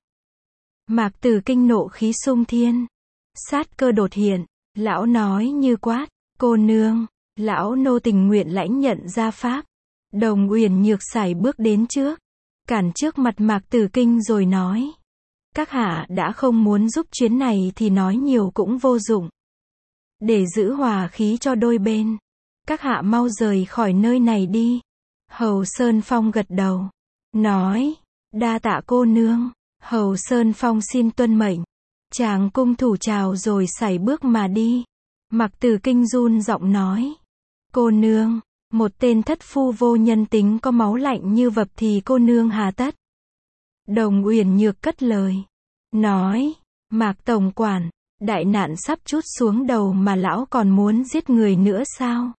Mạc Tử Kinh nộ khí sung thiên. Sát cơ đột hiện. Lão nói như quát. Cô nương. Lão nô tình nguyện lãnh nhận gia pháp. Đồng Uyển Nhược sải bước đến trước. Cản trước mặt Mạc Tử Kinh rồi nói. Các hạ đã không muốn giúp chuyến này thì nói nhiều cũng vô dụng. Để giữ hòa khí cho đôi bên. Các hạ mau rời khỏi nơi này đi. Hầu Sơn Phong gật đầu. Nói. Đa tạ cô nương. Hầu Sơn Phong xin tuân mệnh. Chàng cung thủ chào rồi sải bước mà đi. Mạc Tử Kinh run giọng nói. Cô nương. Một tên thất phu vô nhân tính có máu lạnh như vập thì cô nương hà tất. Đồng Uyển Nhược cất lời. Nói. Mạc Tổng Quản. Đại nạn sắp trút xuống đầu mà lão còn muốn giết người nữa sao?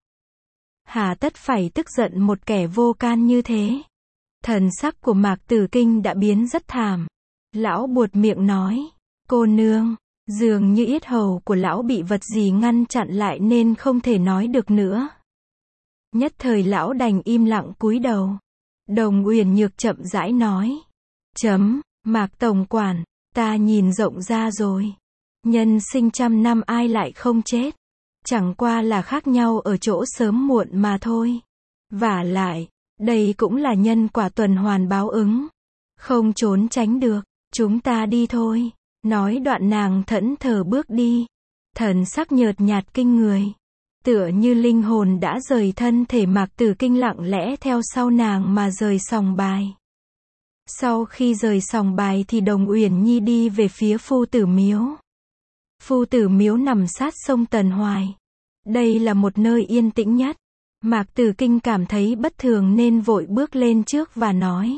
Hà tất phải tức giận một kẻ vô can như thế? Thần sắc của Mạc Tử Kinh đã biến rất thảm. Lão buột miệng nói, cô nương, dường như yết hầu của lão bị vật gì ngăn chặn lại nên không thể nói được nữa. Nhất thời lão đành im lặng cúi đầu. Đồng Uyển Nhược chậm rãi nói, chấm, Mạc tổng quản, ta nhìn rộng ra rồi. Nhân sinh trăm năm ai lại không chết. Chẳng qua là khác nhau ở chỗ sớm muộn mà thôi. Vả lại, đây cũng là nhân quả tuần hoàn báo ứng. Không trốn tránh được, chúng ta đi thôi. Nói đoạn nàng thẫn thờ bước đi. Thần sắc nhợt nhạt kinh người. Tựa như linh hồn đã rời thân thể. Mạc Tử Kinh lặng lẽ theo sau nàng mà rời sòng bài. Sau khi rời sòng bài thì Đồng Uyển Nhi đi về phía Phu Tử Miếu. Phu Tử Miếu nằm sát sông Tần Hoài. Đây là một nơi yên tĩnh nhất. Mạc Tử Kinh cảm thấy bất thường nên vội bước lên trước và nói,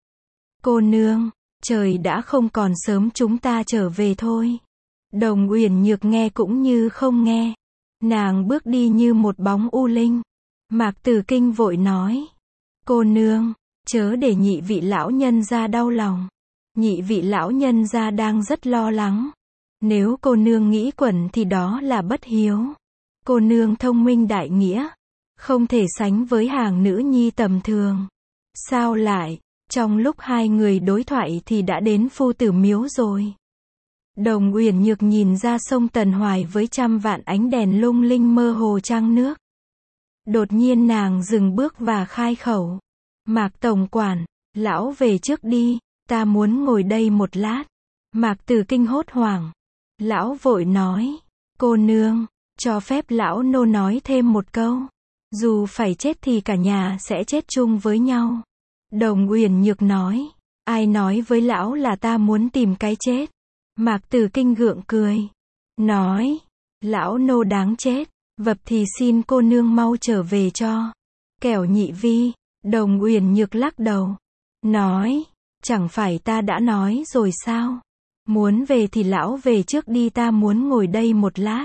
cô nương, trời đã không còn sớm, chúng ta trở về thôi. Đồng Uyển Nhược nghe cũng như không nghe. Nàng bước đi như một bóng u linh. Mạc Tử Kinh vội nói, cô nương, chớ để nhị vị lão nhân gia đau lòng. Nhị vị lão nhân gia đang rất lo lắng. Nếu cô nương nghĩ quẩn thì đó là bất hiếu. Cô nương thông minh đại nghĩa, không thể sánh với hàng nữ nhi tầm thường. Sao lại, trong lúc hai người đối thoại thì đã đến Phu Tử Miếu rồi. Đồng Uyển Nhược nhìn ra sông Tần Hoài với trăm vạn ánh đèn lung linh mơ hồ trăng nước. Đột nhiên nàng dừng bước và khai khẩu. Mạc tổng quản, lão về trước đi, ta muốn ngồi đây một lát. Mạc Tử Kinh hốt hoảng. Lão vội nói, cô nương, cho phép lão nô nói thêm một câu. Dù phải chết thì cả nhà sẽ chết chung với nhau. Đồng Uyển Nhược nói, ai nói với lão là ta muốn tìm cái chết. Mạc Tử Kinh gượng cười. Nói, lão nô đáng chết, vập thì xin cô nương mau trở về cho. Kẻo nhị vi. Đồng Uyển Nhược lắc đầu. Nói, chẳng phải ta đã nói rồi sao? Muốn về thì lão về trước đi, ta muốn ngồi đây một lát.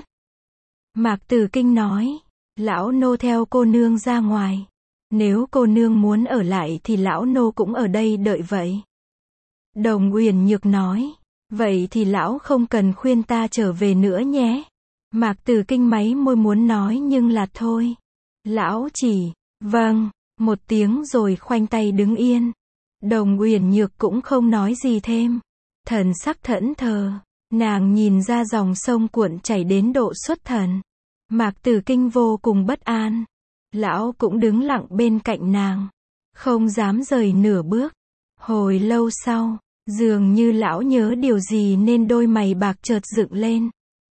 Mạc Tử Kinh nói, lão nô theo cô nương ra ngoài. Nếu cô nương muốn ở lại thì lão nô cũng ở đây đợi vậy. Đồng Uyển Nhược nói, vậy thì lão không cần khuyên ta trở về nữa nhé. Mạc Tử Kinh máy môi muốn nói nhưng là thôi. Lão chỉ, vâng, một tiếng rồi khoanh tay đứng yên. Đồng Uyển Nhược cũng không nói gì thêm. Thần sắc thẫn thờ, nàng nhìn ra dòng sông cuộn chảy đến độ xuất thần. Mạc Tử Kinh vô cùng bất an. Lão cũng đứng lặng bên cạnh nàng, không dám rời nửa bước. Hồi lâu sau, dường như lão nhớ điều gì nên đôi mày bạc chợt dựng lên.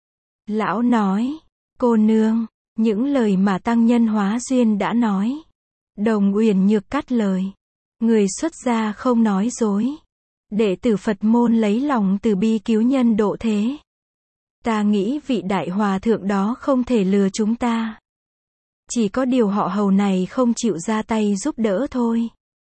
Lão nói, cô nương, những lời mà tăng nhân Hóa Duyên đã nói. Đồng Uyển Nhược cắt lời, người xuất gia không nói dối. Đệ tử Phật môn lấy lòng từ bi cứu nhân độ thế. Ta nghĩ vị đại hòa thượng đó không thể lừa chúng ta. Chỉ có điều họ Hầu này không chịu ra tay giúp đỡ thôi.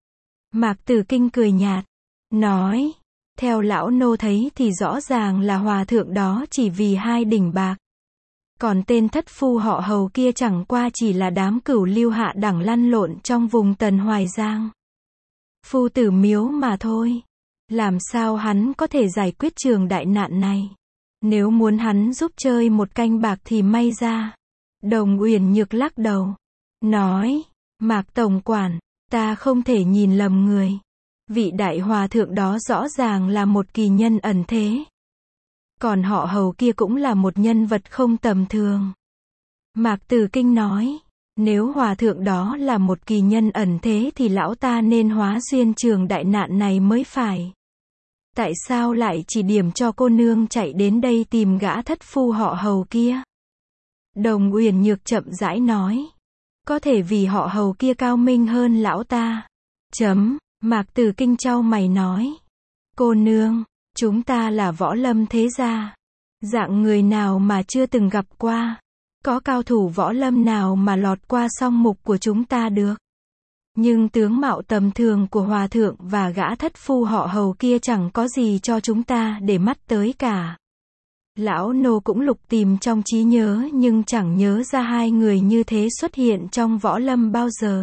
Mạc Tử Kinh cười nhạt, nói, theo lão nô thấy thì rõ ràng là hòa thượng đó chỉ vì hai đỉnh bạc. Còn tên thất phu họ Hầu kia chẳng qua chỉ là đám cửu lưu hạ đẳng lăn lộn trong vùng Tần Hoài Giang. Phu Tử Miếu mà thôi. Làm sao hắn có thể giải quyết trường đại nạn này? Nếu muốn hắn giúp chơi một canh bạc thì may ra. Đồng Uyển Nhược lắc đầu, nói, Mạc tổng quản, ta không thể nhìn lầm người. Vị đại hòa thượng đó rõ ràng là một kỳ nhân ẩn thế. Còn họ Hầu kia cũng là một nhân vật không tầm thường. Mạc Tử Kinh nói, nếu hòa thượng đó là một kỳ nhân ẩn thế thì lão ta nên hóa duyên trường đại nạn này mới phải. Tại sao lại chỉ điểm cho cô nương chạy đến đây tìm gã thất phu họ Hầu kia? Đồng Uyển Nhược chậm rãi nói, có thể vì họ Hầu kia cao minh hơn lão ta. Chấm, Mạc Tử Kinh chau mày nói, cô nương, chúng ta là võ lâm thế gia. Dạng người nào mà chưa từng gặp qua? Có cao thủ võ lâm nào mà lọt qua song mục của chúng ta được? Nhưng tướng mạo tầm thường của hòa thượng và gã thất phu họ Hầu kia chẳng có gì cho chúng ta để mắt tới cả. Lão nô cũng lục tìm trong trí nhớ nhưng chẳng nhớ ra hai người như thế xuất hiện trong võ lâm bao giờ.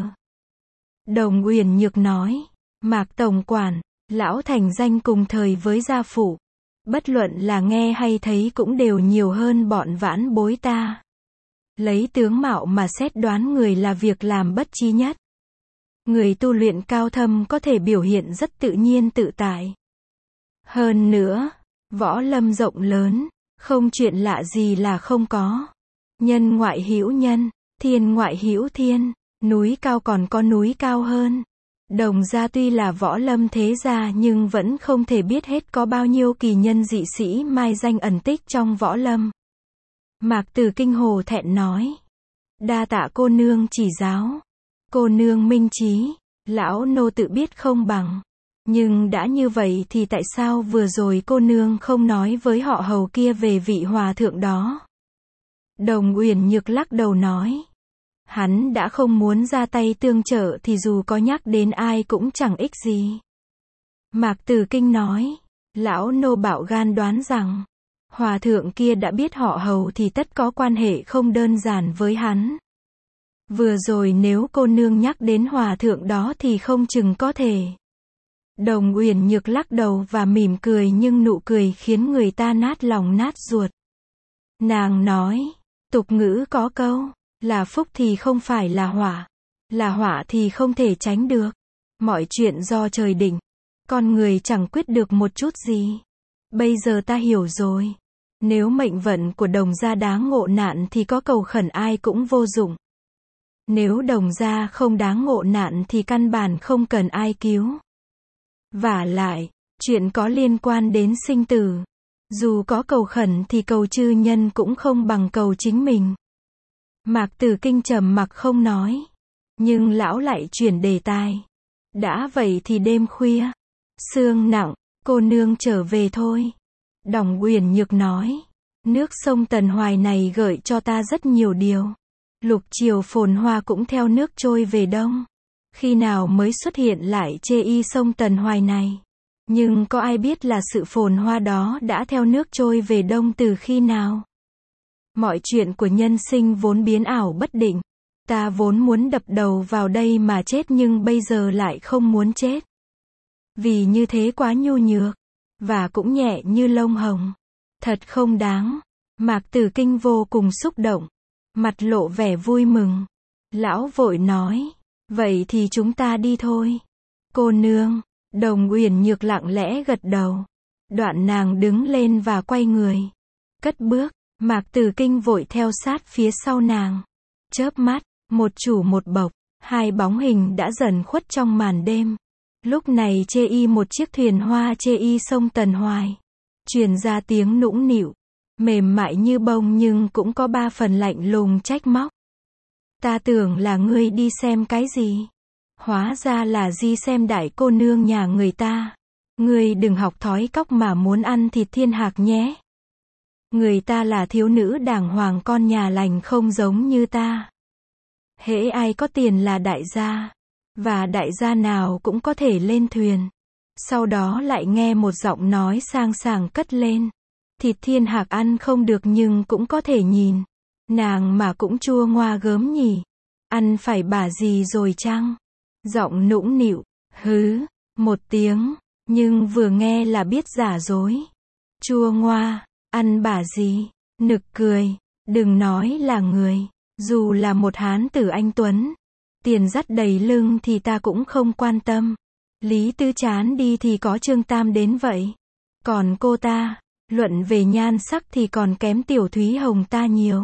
Đồng Uyển Nhược nói, Mạc tổng quản, lão thành danh cùng thời với gia phụ. Bất luận là nghe hay thấy cũng đều nhiều hơn bọn vãn bối ta. Lấy tướng mạo mà xét đoán người là việc làm bất trí nhất. Người tu luyện cao thâm có thể biểu hiện rất tự nhiên tự tại. Hơn nữa, võ lâm rộng lớn, không chuyện lạ gì là không có. Nhân ngoại hữu nhân, thiên ngoại hữu thiên, núi cao còn có núi cao hơn. Đồng gia tuy là võ lâm thế gia nhưng vẫn không thể biết hết có bao nhiêu kỳ nhân dị sĩ mai danh ẩn tích trong võ lâm. Mạc Tử kinh hồ thẹn nói. Đa tạ cô nương chỉ giáo. Cô nương minh trí, lão nô tự biết không bằng. Nhưng đã như vậy thì tại sao vừa rồi cô nương không nói với họ hầu kia về vị hòa thượng đó? Đồng Uyển Nhược lắc đầu nói. Hắn đã không muốn ra tay tương trợ thì dù có nhắc đến ai cũng chẳng ích gì. Mạc Tử kinh nói. Lão nô bạo gan đoán rằng, hòa thượng kia đã biết họ hầu thì tất có quan hệ không đơn giản với hắn. Vừa rồi nếu cô nương nhắc đến hòa thượng đó thì không chừng có thể. Đồng Uyển Nhược lắc đầu và mỉm cười nhưng nụ cười khiến người ta nát lòng nát ruột. Nàng nói, tục ngữ có câu, là phúc thì không phải là họa, là họa thì không thể tránh được. Mọi chuyện do trời định, con người chẳng quyết được một chút gì. Bây giờ ta hiểu rồi. Nếu mệnh vận của Đồng gia đáng ngộ nạn thì có cầu khẩn ai cũng vô dụng. Nếu Đồng gia không đáng ngộ nạn thì căn bản không cần ai cứu. Vả lại, chuyện có liên quan đến sinh tử. Dù có cầu khẩn thì cầu chư nhân cũng không bằng cầu chính mình. Mạc Tử kinh trầm mặc không nói. Nhưng lão lại chuyển đề tài. Đã vậy thì đêm khuya, sương nặng, cô nương trở về thôi. Đồng Uyển Nhược nói. Nước sông Tần Hoài này gợi cho ta rất nhiều điều. Lục triều phồn hoa cũng theo nước trôi về đông. Khi nào mới xuất hiện lại chê y sông Tần Hoài này? Nhưng có ai biết là sự phồn hoa đó đã theo nước trôi về đông từ khi nào? Mọi chuyện của nhân sinh vốn biến ảo bất định. Ta vốn muốn đập đầu vào đây mà chết nhưng bây giờ lại không muốn chết. Vì như thế quá nhu nhược, và cũng nhẹ như lông hồng. Thật không đáng. Mạc Tử kinh vô cùng xúc động. Mặt lộ vẻ vui mừng. Lão vội nói. Vậy thì chúng ta đi thôi. Cô nương. Đồng Uyển Nhược lặng lẽ gật đầu. Đoạn nàng đứng lên và quay người. Cất bước. Mạc Tử kinh vội theo sát phía sau nàng. Chớp mắt. Một chủ một bộc. Hai bóng hình đã dần khuất trong màn đêm. Lúc này chê y một chiếc thuyền hoa chê y sông Tần Hoài. Truyền ra tiếng nũng nịu. Mềm mại như bông nhưng cũng có ba phần lạnh lùng trách móc. Ta tưởng là ngươi đi xem cái gì? Hóa ra là đi xem đại cô nương nhà người ta. Ngươi đừng học thói cóc mà muốn ăn thịt thiên hạc nhé. Người ta là thiếu nữ đàng hoàng con nhà lành không giống như ta. Hễ ai có tiền là đại gia. Và đại gia nào cũng có thể lên thuyền. Sau đó lại nghe một giọng nói sang sảng cất lên. Thịt thiên hạc ăn không được nhưng cũng có thể nhìn. Nàng mà cũng chua ngoa gớm nhỉ. Ăn phải bả gì rồi chăng? Giọng nũng nịu. Hứ. Một tiếng. Nhưng vừa nghe là biết giả dối. Chua ngoa. Ăn bả gì? Nực cười. Đừng nói là người. Dù là một hán tử anh tuấn. Tiền dắt đầy lưng thì ta cũng không quan tâm. Lý Tư chán đi thì có Trương Tam đến vậy. Còn cô ta, luận về nhan sắc thì còn kém Tiểu Thúy Hồng ta nhiều.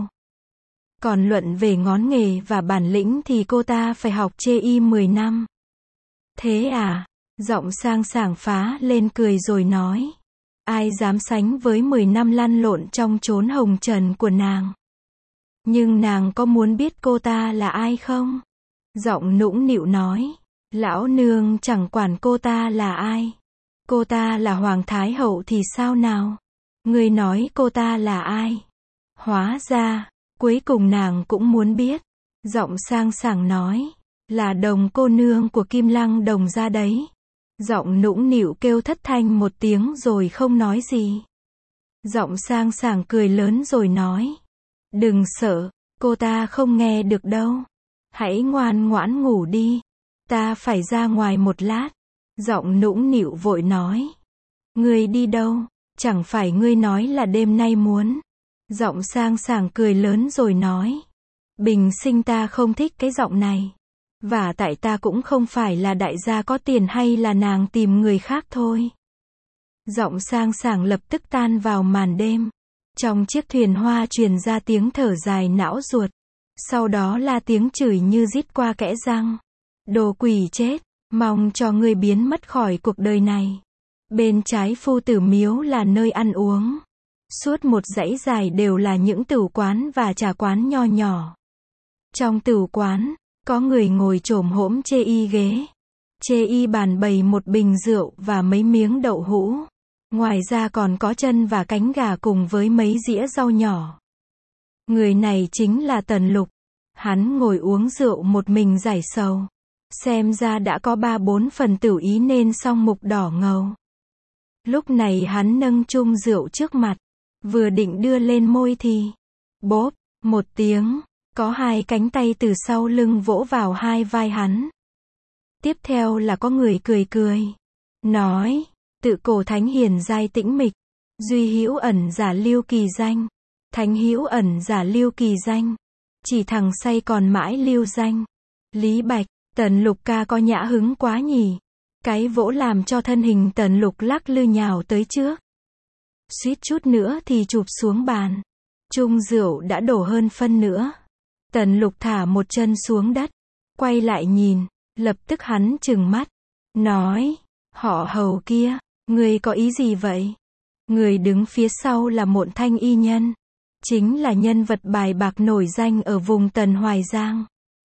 Còn luận về ngón nghề và bản lĩnh thì cô ta phải học chê y mười năm. Thế à? Giọng sang sảng phá lên cười rồi nói. Ai dám sánh với mười năm lăn lộn trong chốn hồng trần của nàng? Nhưng nàng có muốn biết cô ta là ai không? Giọng nũng nịu nói. Lão nương chẳng quản cô ta là ai. Cô ta là Hoàng Thái Hậu thì sao nào? Người nói cô ta là ai? Hóa ra, cuối cùng nàng cũng muốn biết. Giọng sang sảng nói. Là Đồng cô nương của Kim Lăng Đồng gia đấy. Giọng nũng nịu kêu thất thanh một tiếng rồi không nói gì. Giọng sang sảng cười lớn rồi nói. Đừng sợ, cô ta không nghe được đâu. Hãy ngoan ngoãn ngủ đi. Ta phải ra ngoài một lát. Giọng nũng nịu vội nói. Ngươi đi đâu? Chẳng phải ngươi nói là đêm nay muốn. Giọng sang sảng cười lớn rồi nói. Bình sinh ta không thích cái giọng này. Và tại ta cũng không phải là đại gia có tiền hay là nàng tìm người khác thôi. Giọng sang sảng lập tức tan vào màn đêm. Trong chiếc thuyền hoa truyền ra tiếng thở dài não ruột. Sau đó là tiếng chửi như rít qua kẽ răng. Đồ quỷ chết, mong cho ngươi biến mất khỏi cuộc đời này. Bên trái Phu Tử Miếu là nơi ăn uống. Suốt một dãy dài đều là những tửu quán và trà quán nho nhỏ. Trong tửu quán, có người ngồi chồm hổm chê y ghế. Chê y bàn bày một bình rượu và mấy miếng đậu hũ. Ngoài ra còn có chân và cánh gà cùng với mấy dĩa rau nhỏ. Người này chính là Tần Lục. Hắn ngồi uống rượu một mình giải sầu. Xem ra đã có ba bốn phần tửu ý nên song mục đỏ ngầu. Lúc này hắn nâng chung rượu trước mặt. Vừa định đưa lên môi thì bốp, một tiếng. Có hai cánh tay từ sau lưng vỗ vào hai vai hắn. Tiếp theo là có người cười cười. Nói, tự cổ thánh hiền giai tĩnh mịch. Duy hữu ẩn giả lưu kỳ danh. Thánh hữu ẩn giả lưu kỳ danh. Chỉ thằng say còn mãi lưu danh. Lý Bạch, Tần Lục ca có nhã hứng quá nhỉ. Cái vỗ làm cho thân hình Tần Lục lắc lư nhào tới trước. Suýt chút nữa thì chụp xuống bàn. Chung rượu đã đổ hơn phân nữa. Tần Lục thả một chân xuống đất. Quay lại nhìn. Lập tức hắn trừng mắt. Nói. Họ Hầu kia. Người có ý gì vậy? Người đứng phía sau là Mộn Thanh y nhân. Chính là nhân vật bài bạc nổi danh ở vùng Tần Hoài Giang.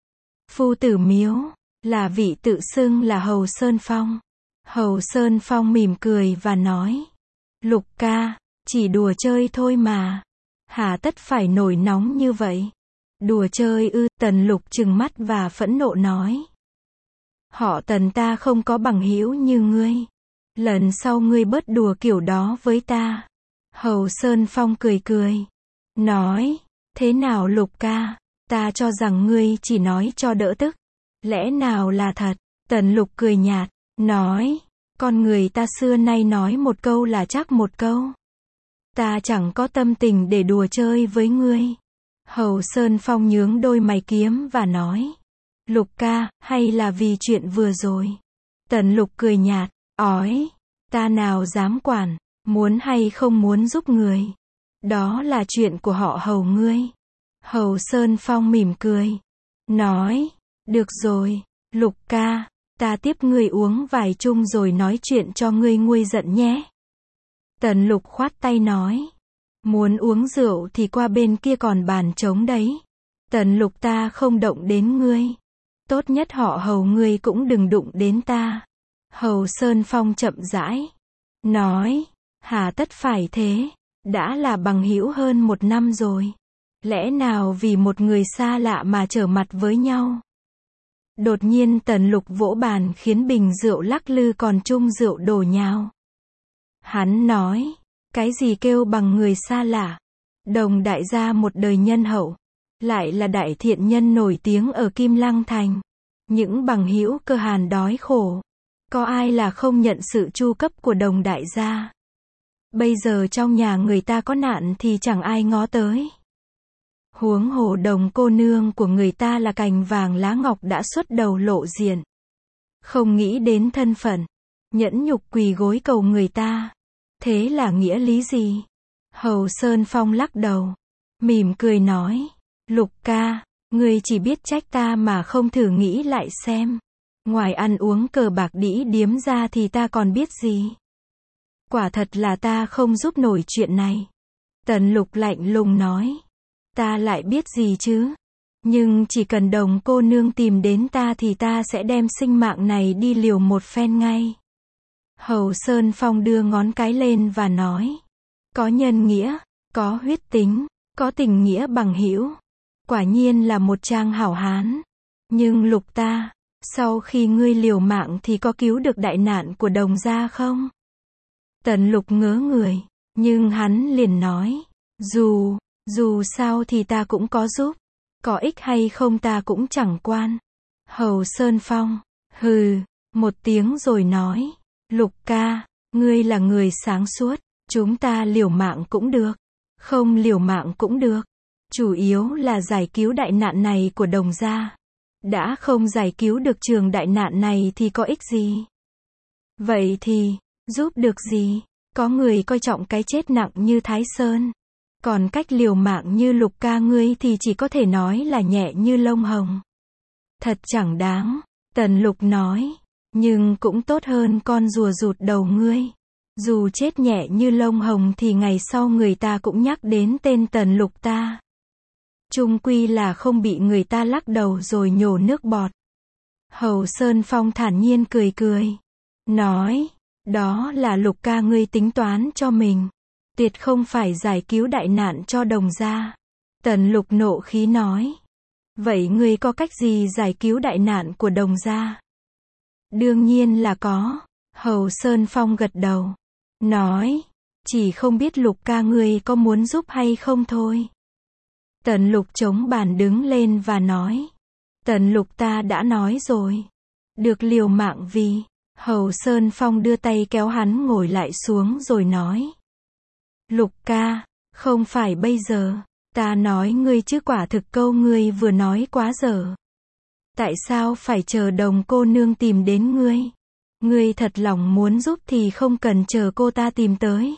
Phu Tử Miếu. Là vị tự xưng là Hầu Sơn Phong. Hầu Sơn Phong mỉm cười và nói. Lục ca. Chỉ đùa chơi thôi mà. Hà tất phải nổi nóng như vậy? Đùa chơi ư? Tần Lục trừng mắt và phẫn nộ nói. Họ Tần ta không có bằng hữu như ngươi. Lần sau ngươi bớt đùa kiểu đó với ta. Hầu Sơn Phong cười cười. Nói. Thế nào Lục ca? Ta cho rằng ngươi chỉ nói cho đỡ tức. Lẽ nào là thật? Tần Lục cười nhạt. Nói. Con người ta xưa nay nói một câu là chắc một câu. Ta chẳng có tâm tình để đùa chơi với ngươi. Hầu Sơn Phong nhướng đôi mày kiếm và nói. Lục ca, hay là vì chuyện vừa rồi? Tần Lục cười nhạt. Ói. Ta nào dám quản. Muốn hay không muốn giúp người. Đó là chuyện của họ Hầu ngươi. Hầu Sơn Phong mỉm cười. Nói. Được rồi. Lục ca. Ta tiếp ngươi uống vài chung rồi nói chuyện cho ngươi nguôi giận nhé. Tần Lục khoát tay nói. Muốn uống rượu thì qua bên kia còn bàn trống đấy. Tần Lục ta không động đến ngươi. Tốt nhất họ Hầu ngươi cũng đừng đụng đến ta. Hầu Sơn Phong chậm rãi. Nói. Hà tất phải thế. Đã là bằng hữu hơn một năm rồi. Lẽ nào vì một người xa lạ mà trở mặt với nhau? Đột nhiên Tần Lục vỗ bàn khiến bình rượu lắc lư còn chung rượu đổ nhào. Hắn nói. Cái gì kêu bằng người xa lạ? Đồng đại gia một đời nhân hậu. Lại là đại thiện nhân nổi tiếng ở Kim Lăng Thành. Những bằng hữu cơ hàn đói khổ. Có ai là không nhận sự chu cấp của đồng đại gia? Bây giờ trong nhà người ta có nạn thì chẳng ai ngó tới. Huống hồ đồng cô nương của người ta là cành vàng lá ngọc đã xuất đầu lộ diện. Không nghĩ đến thân phận. Nhẫn nhục quỳ gối cầu người ta. Thế là nghĩa lý gì? Hầu Sơn Phong lắc đầu. Mỉm cười nói. Lục ca, ngươi chỉ biết trách ta mà không thử nghĩ lại xem. Ngoài ăn uống cờ bạc đĩ điếm ra thì ta còn biết gì? Quả thật là ta không giúp nổi chuyện này. Tần Lục lạnh lùng nói. Ta lại biết gì chứ? Nhưng chỉ cần đồng cô nương tìm đến ta thì ta sẽ đem sinh mạng này đi liều một phen ngay. Hầu Sơn Phong đưa ngón cái lên và nói. Có nhân nghĩa, có huyết tính, có tình nghĩa bằng hữu. Quả nhiên là một trang hảo hán. Nhưng Lục ta, sau khi ngươi liều mạng thì có cứu được đại nạn của đồng gia không? Tần Lục ngớ người. Nhưng hắn liền nói, dù, dù sao thì ta cũng có giúp, có ích hay không ta cũng chẳng quan. Hầu Sơn Phong, hừ, một tiếng rồi nói, Lục ca, ngươi là người sáng suốt, chúng ta liều mạng cũng được, không liều mạng cũng được. Chủ yếu là giải cứu đại nạn này của Đồng gia. Đã không giải cứu được trường đại nạn này thì có ích gì? Vậy thì, giúp được gì? Có người coi trọng cái chết nặng như Thái Sơn. Còn cách liều mạng như Lục ca ngươi thì chỉ có thể nói là nhẹ như lông hồng. Thật chẳng đáng, Tần Lục nói. Nhưng cũng tốt hơn con rùa rụt đầu ngươi. Dù chết nhẹ như lông hồng thì ngày sau người ta cũng nhắc đến tên Tần Lục ta. Chung quy là không bị người ta lắc đầu rồi nhổ nước bọt. Hầu Sơn Phong thản nhiên cười cười. Nói, đó là Lục ca ngươi tính toán cho mình. Tuyệt không phải giải cứu đại nạn cho Đồng gia. Tần Lục nộ khí nói. Vậy ngươi có cách gì giải cứu đại nạn của Đồng gia? Đương nhiên là có. Hầu Sơn Phong gật đầu. Nói, chỉ không biết Lục ca ngươi có muốn giúp hay không thôi. Tần Lục chống bàn đứng lên và nói. Tần Lục ta đã nói rồi. Được liều mạng vì. Hầu Sơn Phong đưa tay kéo hắn ngồi lại xuống rồi nói. Lục ca, không phải bây giờ. Ta nói ngươi chứ quả thực câu ngươi vừa nói quá dở. Tại sao phải chờ Đồng cô nương tìm đến ngươi? Ngươi thật lòng muốn giúp thì không cần chờ cô ta tìm tới.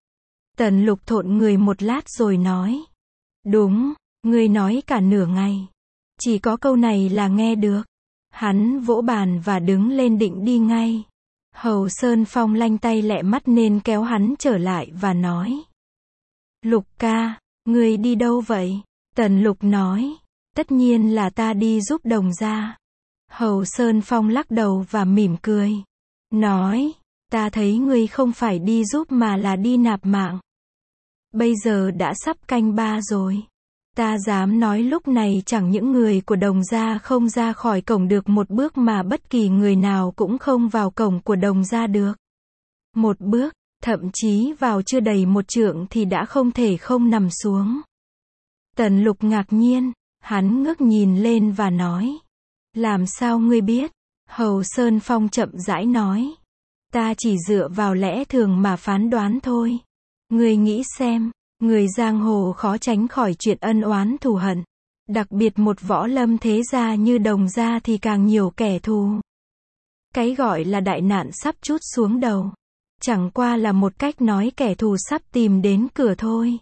Tần Lục thộn người một lát rồi nói. Đúng, ngươi nói cả nửa ngày. Chỉ có câu này là nghe được. Hắn vỗ bàn và đứng lên định đi ngay. Hầu Sơn Phong lanh tay lẹ mắt nên kéo hắn trở lại và nói. Lục ca, ngươi đi đâu vậy? Tần Lục nói. Tất nhiên là ta đi giúp Đồng gia. Hầu Sơn Phong lắc đầu và mỉm cười. Nói, ta thấy ngươi không phải đi giúp mà là đi nạp mạng. Bây giờ đã sắp canh ba rồi. Ta dám nói lúc này chẳng những người của Đồng gia không ra khỏi cổng được một bước mà bất kỳ người nào cũng không vào cổng của Đồng gia được. Một bước, thậm chí vào chưa đầy một trượng thì đã không thể không nằm xuống. Tần Lục ngạc nhiên, hắn ngước nhìn lên và nói. Làm sao ngươi biết? Hầu Sơn Phong chậm rãi nói. Ta chỉ dựa vào lẽ thường mà phán đoán thôi. Ngươi nghĩ xem, người giang hồ khó tránh khỏi chuyện ân oán thù hận. Đặc biệt một võ lâm thế gia như Đồng gia thì càng nhiều kẻ thù. Cái gọi là đại nạn sắp trút xuống đầu. Chẳng qua là một cách nói kẻ thù sắp tìm đến cửa thôi.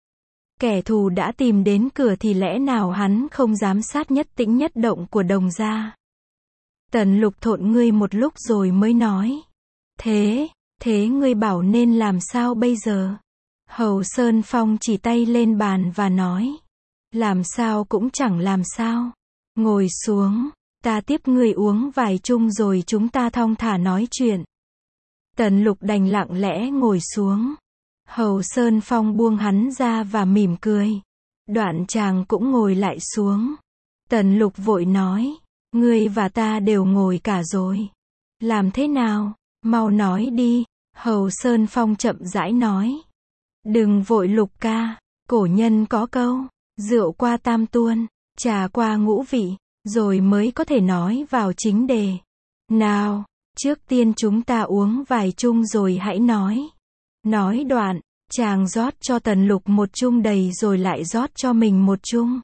Kẻ thù đã tìm đến cửa thì lẽ nào hắn không giám sát nhất tĩnh nhất động của Đồng gia. Tần Lục thộn ngươi một lúc rồi mới nói. Thế, thế ngươi bảo nên làm sao bây giờ? Hầu Sơn Phong chỉ tay lên bàn và nói. Làm sao cũng chẳng làm sao. Ngồi xuống, ta tiếp ngươi uống vài chung rồi chúng ta thong thả nói chuyện. Tần Lục đành lặng lẽ ngồi xuống. Hầu Sơn Phong buông hắn ra và mỉm cười. Đoạn chàng cũng ngồi lại xuống. Tần Lục vội nói. Ngươi và ta đều ngồi cả rồi. Làm thế nào? Mau nói đi. Hầu Sơn Phong chậm rãi nói. Đừng vội Lục ca. Cổ nhân có câu. Rượu qua tam tuôn, trà qua ngũ vị, rồi mới có thể nói vào chính đề. Nào, trước tiên chúng ta uống vài chung rồi hãy nói. Nói đoạn, chàng rót cho Tần Lục một chung đầy rồi lại rót cho mình một chung.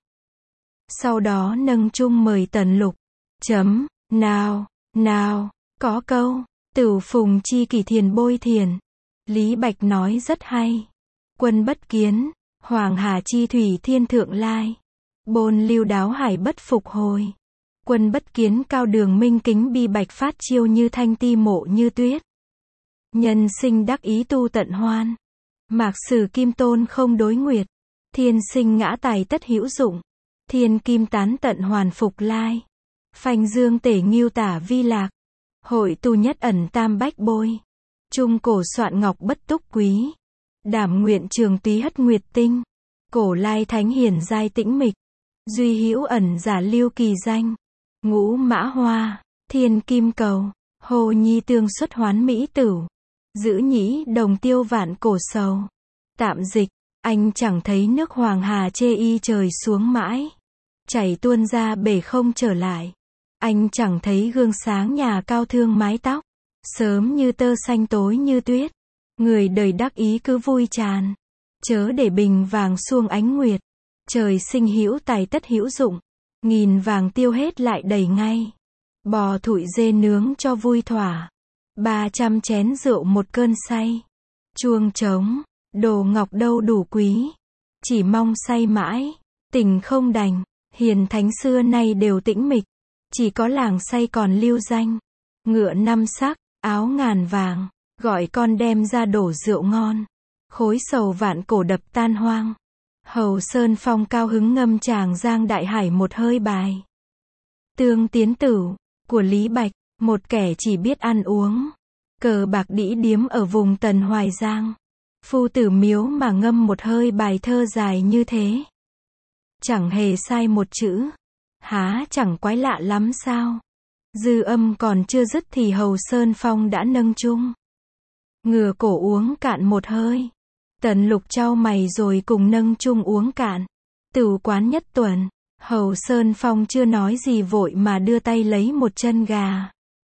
Sau đó nâng chung mời Tần Lục. Chấm, nào, nào, có câu, tửu phùng chi kỷ thiền bôi thiền. Lý Bạch nói rất hay. Quân bất kiến, Hoàng hà chi thủy thiên thượng lai. Bôn lưu đáo hải bất phục hồi. Quân bất kiến cao đường minh kính bi bạch phát chiêu như thanh ti mộ như tuyết. Nhân sinh đắc ý tu tận hoan. Mạc sử kim tôn không đối nguyệt. Thiên sinh ngã tài tất hữu dụng. Thiên kim tán tận hoàn phục lai. Phanh dương tể nghiêu tả vi lạc. Hội tu nhất ẩn tam bách bôi. Trung cổ soạn ngọc bất túc quý. Đảm nguyện trường túy hất nguyệt tinh. Cổ lai thánh hiển giai tĩnh mịch. Duy hữu ẩn giả lưu kỳ danh. Ngũ mã hoa, thiên kim cầu. Hồ nhi tương xuất hoán mỹ tửu. Giữ nhĩ đồng tiêu vạn cổ sầu. Tạm dịch, anh chẳng thấy nước Hoàng Hà chê y trời xuống mãi, chảy tuôn ra bể không trở lại. Anh chẳng thấy gương sáng nhà cao thương mái tóc, sớm như tơ xanh tối như tuyết. Người đời đắc ý cứ vui tràn, chớ để bình vàng xuông ánh nguyệt. Trời sinh hữu tài tất hữu dụng, nghìn vàng tiêu hết lại đầy ngay. Bò thụi dê nướng cho vui thỏa, ba trăm chén rượu một cơn say. Chuông trống, đồ ngọc đâu đủ quý, chỉ mong say mãi, tình không đành. Hiền thánh xưa nay đều tĩnh mịch, chỉ có làng say còn lưu danh. Ngựa năm sắc, áo ngàn vàng, gọi con đem ra đổ rượu ngon. Khối sầu vạn cổ đập tan hoang. Hầu Sơn Phong cao hứng ngâm tràng Giang Đại Hải một hơi bài. Tương Tiến Tử, của Lý Bạch, một kẻ chỉ biết ăn uống. Cờ bạc đĩ điếm ở vùng Tần Hoài Giang. Phu tử miếu mà ngâm một hơi bài thơ dài như thế. Chẳng hề sai một chữ. Há chẳng quái lạ lắm sao? Dư âm còn chưa dứt thì Hầu Sơn Phong đã nâng chung. Ngửa cổ uống cạn một hơi. Tần Lục chau mày rồi cùng nâng chung uống cạn. Tửu quán nhất tuần, Hầu Sơn Phong chưa nói gì vội mà đưa tay lấy một chân gà.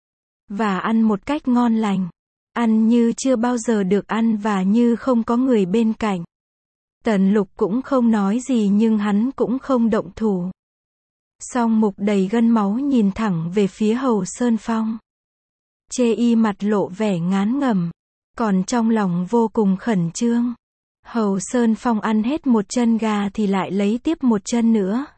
Và ăn một cách ngon lành. Ăn như chưa bao giờ được ăn và như không có người bên cạnh. Tần Lục cũng không nói gì nhưng hắn cũng không động thủ. Song mục đầy gân máu nhìn thẳng về phía Hầu Sơn Phong. Chê y mặt lộ vẻ ngán ngẩm, còn trong lòng vô cùng khẩn trương. Hầu Sơn Phong ăn hết một chân gà thì lại lấy tiếp một chân nữa.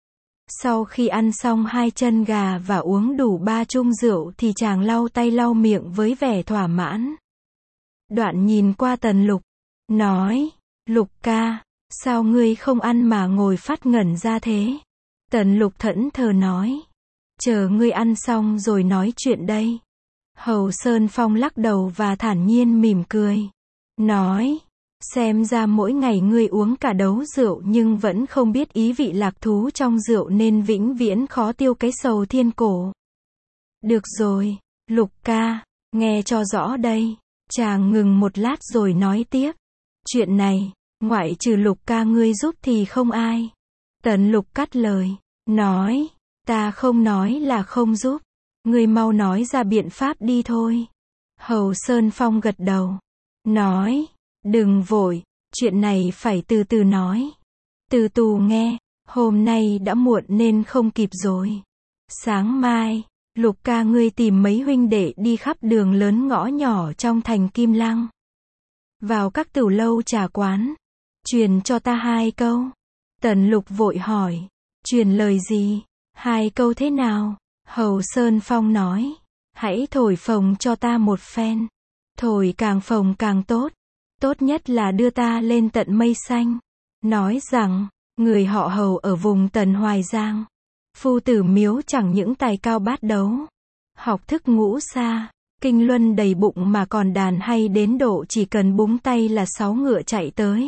Sau khi ăn xong hai chân gà và uống đủ ba chung rượu thì chàng lau tay lau miệng với vẻ thỏa mãn. Đoạn nhìn qua Tần Lục, nói, Lục ca, sao ngươi không ăn mà ngồi phát ngẩn ra thế? Tần Lục thẫn thờ nói, chờ ngươi ăn xong rồi nói chuyện đây. Hầu Sơn Phong lắc đầu và thản nhiên mỉm cười. Nói, xem ra mỗi ngày ngươi uống cả đấu rượu nhưng vẫn không biết ý vị lạc thú trong rượu nên vĩnh viễn khó tiêu cái sầu thiên cổ. Được rồi, Lục ca, nghe cho rõ đây. Chàng ngừng một lát rồi nói tiếp. Chuyện này, ngoại trừ Lục ca ngươi giúp thì không ai. Tần Lục cắt lời, nói, ta không nói là không giúp. Ngươi mau nói ra biện pháp đi thôi. Hầu Sơn Phong gật đầu. Nói, đừng vội, chuyện này phải từ từ nói. Từ từ nghe, hôm nay đã muộn nên không kịp rồi. Sáng mai, Lục ca ngươi tìm mấy huynh đệ đi khắp đường lớn ngõ nhỏ trong thành Kim Lăng. Vào các tửu lâu trà quán. Truyền cho ta hai câu. Tần Lục vội hỏi. Truyền lời gì? Hai câu thế nào? Hầu Sơn Phong nói. Hãy thổi phồng cho ta một phen. Thổi càng phồng càng tốt. Tốt nhất là đưa ta lên tận mây xanh. Nói rằng, người họ Hầu ở vùng Tần Hoài Giang. Phu tử miếu chẳng những tài cao bát đấu. Học thức ngũ xa. Kinh luân đầy bụng mà còn đàn hay đến độ chỉ cần búng tay là sáu ngựa chạy tới.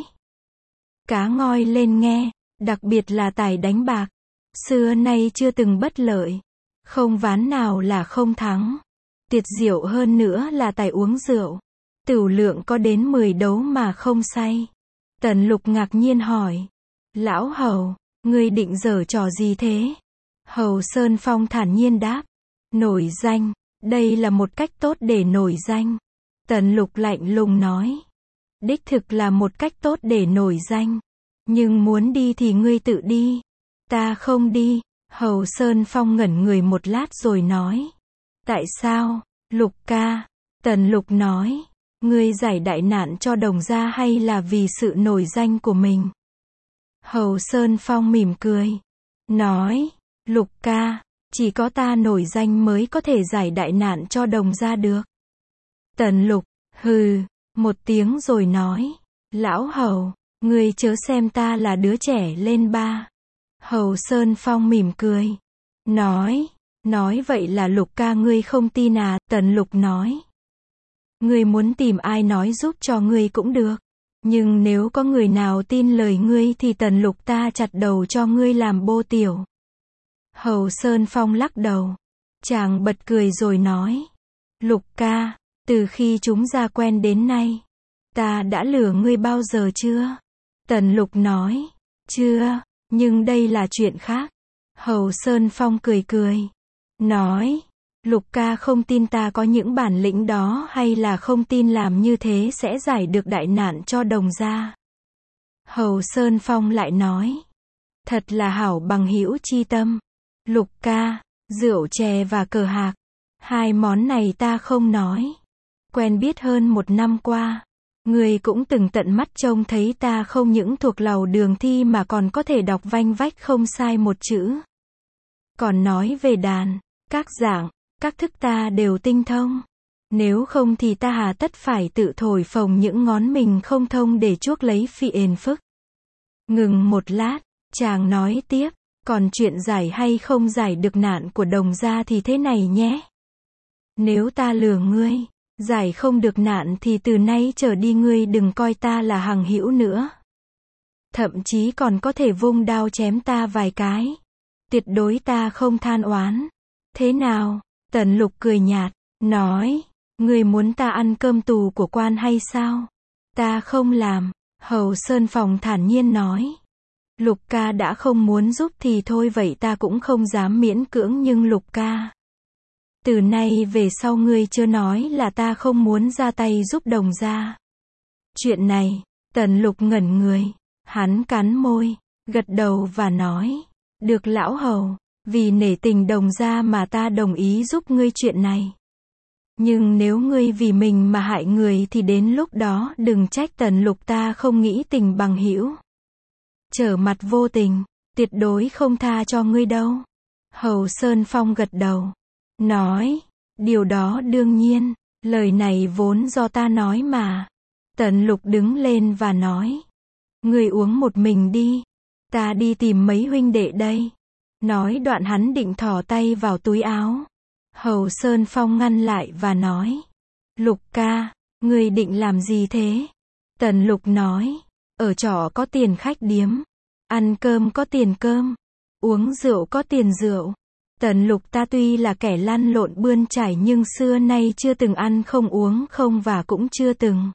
Cá ngoi lên nghe, đặc biệt là tài đánh bạc. Xưa nay chưa từng bất lợi. Không ván nào là không thắng. Tuyệt diệu hơn nữa là tài uống rượu. Tửu lượng có đến mười đấu mà không say. Tần Lục ngạc nhiên hỏi. Lão Hầu, ngươi định giở trò gì thế? Hầu Sơn Phong thản nhiên đáp. Nổi danh, đây là một cách tốt để nổi danh. Tần Lục lạnh lùng nói. Đích thực là một cách tốt để nổi danh. Nhưng muốn đi thì ngươi tự đi. Ta không đi. Hầu Sơn Phong ngẩn người một lát rồi nói. Tại sao, Lục ca? Tần Lục nói. Ngươi giải đại nạn cho Đồng gia hay là vì sự nổi danh của mình? Hầu Sơn Phong mỉm cười. Nói. Lục ca, chỉ có ta nổi danh mới có thể giải đại nạn cho Đồng gia được. Tần Lục, hừ, một tiếng rồi nói. Lão Hầu, ngươi chớ xem ta là đứa trẻ lên ba. Hầu Sơn Phong mỉm cười. Nói. Nói vậy là Lục ca ngươi không tin à? Tần Lục nói. Ngươi muốn tìm ai nói giúp cho ngươi cũng được. Nhưng nếu có người nào tin lời ngươi thì Tần Lục ta chặt đầu cho ngươi làm bô tiểu. Hầu Sơn Phong lắc đầu. Chàng bật cười rồi nói. Lục ca, từ khi chúng ra quen đến nay, Ta đã lừa ngươi bao giờ chưa? Tần Lục nói. Chưa, nhưng đây là chuyện khác. Hầu Sơn Phong cười cười. Nói. Lục ca không tin ta có những bản lĩnh đó hay là không tin làm như thế sẽ giải được đại nạn cho Đồng gia? Hầu Sơn Phong lại nói. Thật là hảo bằng hữu chi tâm. Lục ca, rượu chè và cờ hạc. Hai món này ta không nói. Quen biết hơn một năm qua. Ngươi cũng từng tận mắt trông thấy ta không những thuộc lầu đường thi mà còn có thể đọc vanh vách không sai một chữ. Còn nói về đàn, các dạng, các thức ta đều tinh thông. Nếu không thì ta hà tất phải tự thổi phồng những ngón mình không thông để chuốc lấy phiền phức. Ngừng một lát, chàng nói tiếp, còn chuyện giải hay không giải được nạn của Đồng gia thì thế này nhé. Nếu ta lừa ngươi, giải không được nạn thì từ nay trở đi ngươi đừng coi ta là hằng hữu nữa. Thậm chí còn có thể vung đao chém ta vài cái. Tuyệt đối ta không than oán. Thế nào? Tần Lục cười nhạt, nói, ngươi muốn ta ăn cơm tù của quan hay sao? Ta không làm. Hầu Sơn Phong thản nhiên nói. Lục ca đã không muốn giúp thì thôi vậy ta cũng không dám miễn cưỡng nhưng Lục ca. Từ nay về sau ngươi chưa nói là ta không muốn ra tay giúp Đồng gia. Chuyện này, Tần Lục ngẩn người, hắn cắn môi, gật đầu và nói, được lão hầu, vì nể tình Đồng gia mà ta đồng ý giúp ngươi chuyện này. Nhưng nếu ngươi vì mình mà hại người thì đến lúc đó đừng trách Tần Lục ta không nghĩ tình bằng hữu. Trở mặt vô tình, tuyệt đối không tha cho ngươi đâu. Hầu Sơn Phong gật đầu. Nói, điều đó đương nhiên, lời này vốn do ta nói mà. Tần Lục đứng lên và nói, ngươi uống một mình đi, ta đi tìm mấy huynh đệ đây. Nói đoạn hắn định thò tay vào túi áo. Hầu Sơn Phong ngăn lại và nói, Lục ca, ngươi định làm gì thế? Tần Lục nói, ở trọ có tiền khách điếm, ăn cơm có tiền cơm, uống rượu có tiền rượu. Tần Lục ta tuy là kẻ lăn lộn bươn chải nhưng xưa nay chưa từng ăn không uống không và cũng chưa từng.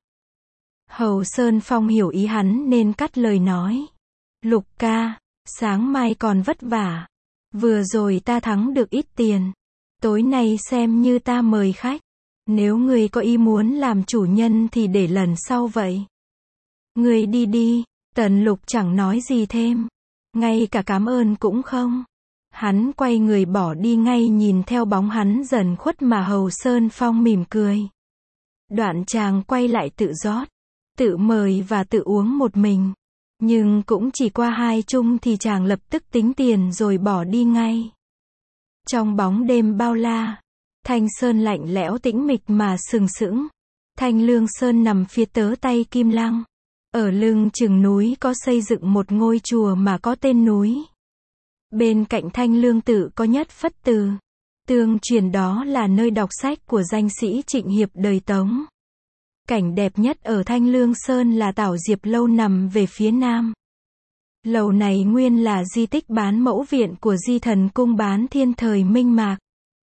Hầu Sơn Phong hiểu ý hắn nên cắt lời nói. Lục ca, sáng mai còn vất vả. Vừa rồi ta thắng được ít tiền. Tối nay xem như ta mời khách. Nếu ngươi có ý muốn làm chủ nhân thì để lần sau vậy. Ngươi đi đi. Tần Lục chẳng nói gì thêm. Ngay cả cảm ơn cũng không. Hắn quay người bỏ đi ngay nhìn theo bóng hắn dần khuất mà Hầu Sơn Phong mỉm cười. Đoạn chàng quay lại tự rót, tự mời và tự uống một mình. Nhưng cũng chỉ qua hai chung thì chàng lập tức tính tiền rồi bỏ đi ngay. Trong bóng đêm bao la, Thanh Sơn lạnh lẽo tĩnh mịch mà sừng sững. Thanh Lương Sơn nằm phía tớ tay Kim Lăng. Ở lưng chừng núi có xây dựng một ngôi chùa mà có tên núi. Bên cạnh Thanh Lương Tự có Nhất Phất Từ. Tương truyền đó là nơi đọc sách của danh sĩ Trịnh Hiệp đời Tống. Cảnh đẹp nhất ở Thanh Lương Sơn là Tảo Diệp Lâu nằm về phía nam. Lầu này nguyên là di tích Bán Mẫu Viện của Di Thần Cung Bán Thiên thời Minh Mạc.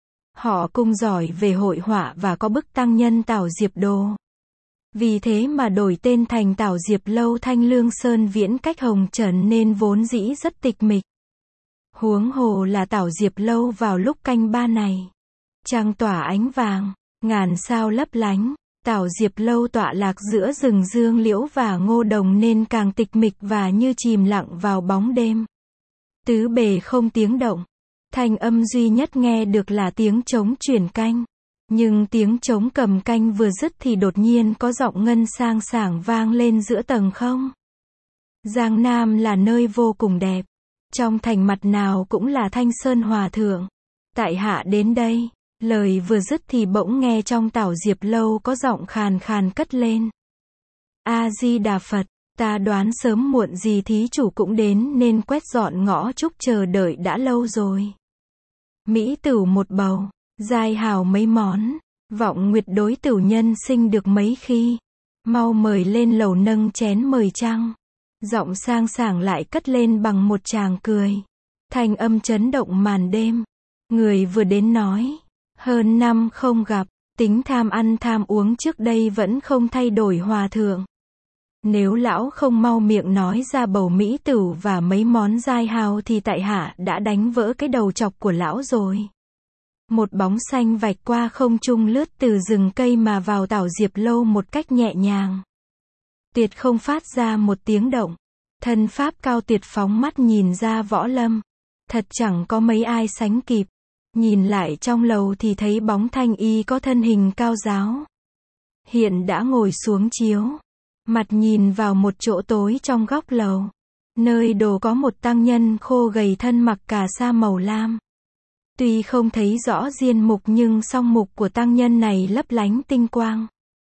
Họ cung giỏi về hội họa và có bức tăng nhân Tảo Diệp Đồ. Vì thế mà đổi tên thành Tảo Diệp Lâu Thanh Lương Sơn viễn cách Hồng Trần nên vốn dĩ rất tịch mịch. Huống hồ là Tảo Diệp Lâu vào lúc canh ba này. Trăng tỏa ánh vàng, ngàn sao lấp lánh. Tảo Diệp Lâu tọa lạc giữa rừng dương liễu và ngô đồng nên càng tịch mịch và như chìm lặng vào bóng đêm. Tứ bề không tiếng động. Thanh âm duy nhất nghe được là tiếng trống chuyển canh. Nhưng tiếng trống cầm canh vừa dứt thì đột nhiên có giọng ngân sang sảng vang lên giữa tầng không. Giang Nam là nơi vô cùng đẹp. Trong thành mặt nào cũng là Thanh Sơn Hòa Thượng. Tại hạ đến đây. Lời vừa dứt thì bỗng nghe trong Tảo Diệp Lâu có giọng khàn khàn cất lên. A-di-đà Phật, ta đoán sớm muộn gì thí chủ cũng đến nên quét dọn ngõ trúc chờ đợi đã lâu rồi. Mỹ tửu một bầu, giai hào mấy món, vọng nguyệt đối tửu nhân sinh được mấy khi. Mau mời lên lầu nâng chén mời trăng. Giọng sang sảng lại cất lên bằng một tràng cười. Thanh âm chấn động màn đêm. Người vừa đến nói. Hơn năm không gặp, Tính tham ăn tham uống trước đây vẫn không thay đổi hòa thượng. Nếu lão không mau miệng nói ra bầu mỹ tửu và mấy món dai hào thì tại hạ đã đánh vỡ cái đầu chọc của lão rồi. Một bóng xanh vạch qua không trung lướt từ rừng cây mà vào tảo diệp lâu một cách nhẹ nhàng. Tuyệt không phát ra một tiếng động. Thân pháp cao tuyệt phóng mắt nhìn ra Võ Lâm. Thật chẳng có mấy ai sánh kịp. Nhìn lại trong lầu thì thấy bóng Thanh Y có thân hình cao ráo. Hiện đã ngồi xuống chiếu. Mặt nhìn vào một chỗ tối trong góc lầu. Nơi đồ có một tăng nhân khô gầy thân mặc cà sa màu lam. Tuy không thấy rõ diên mục nhưng song mục của tăng nhân này lấp lánh tinh quang.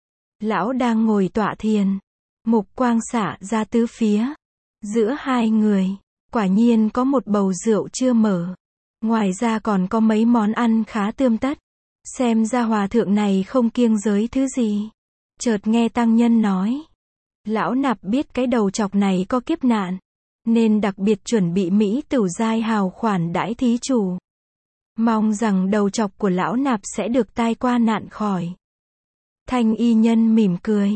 Lão đang ngồi tọa thiền. Mục quang xả ra tứ phía. Giữa hai người, quả nhiên có một bầu rượu chưa mở. Ngoài ra còn có mấy món ăn khá tươm tất. Xem ra hòa thượng này không kiêng giới thứ gì. Chợt nghe tăng nhân nói. Lão nạp biết cái đầu chọc này có kiếp nạn. Nên đặc biệt chuẩn bị mỹ tửu giai hào khoản đãi thí chủ. Mong rằng đầu chọc của lão nạp sẽ được tai qua nạn khỏi. Thanh y nhân mỉm cười.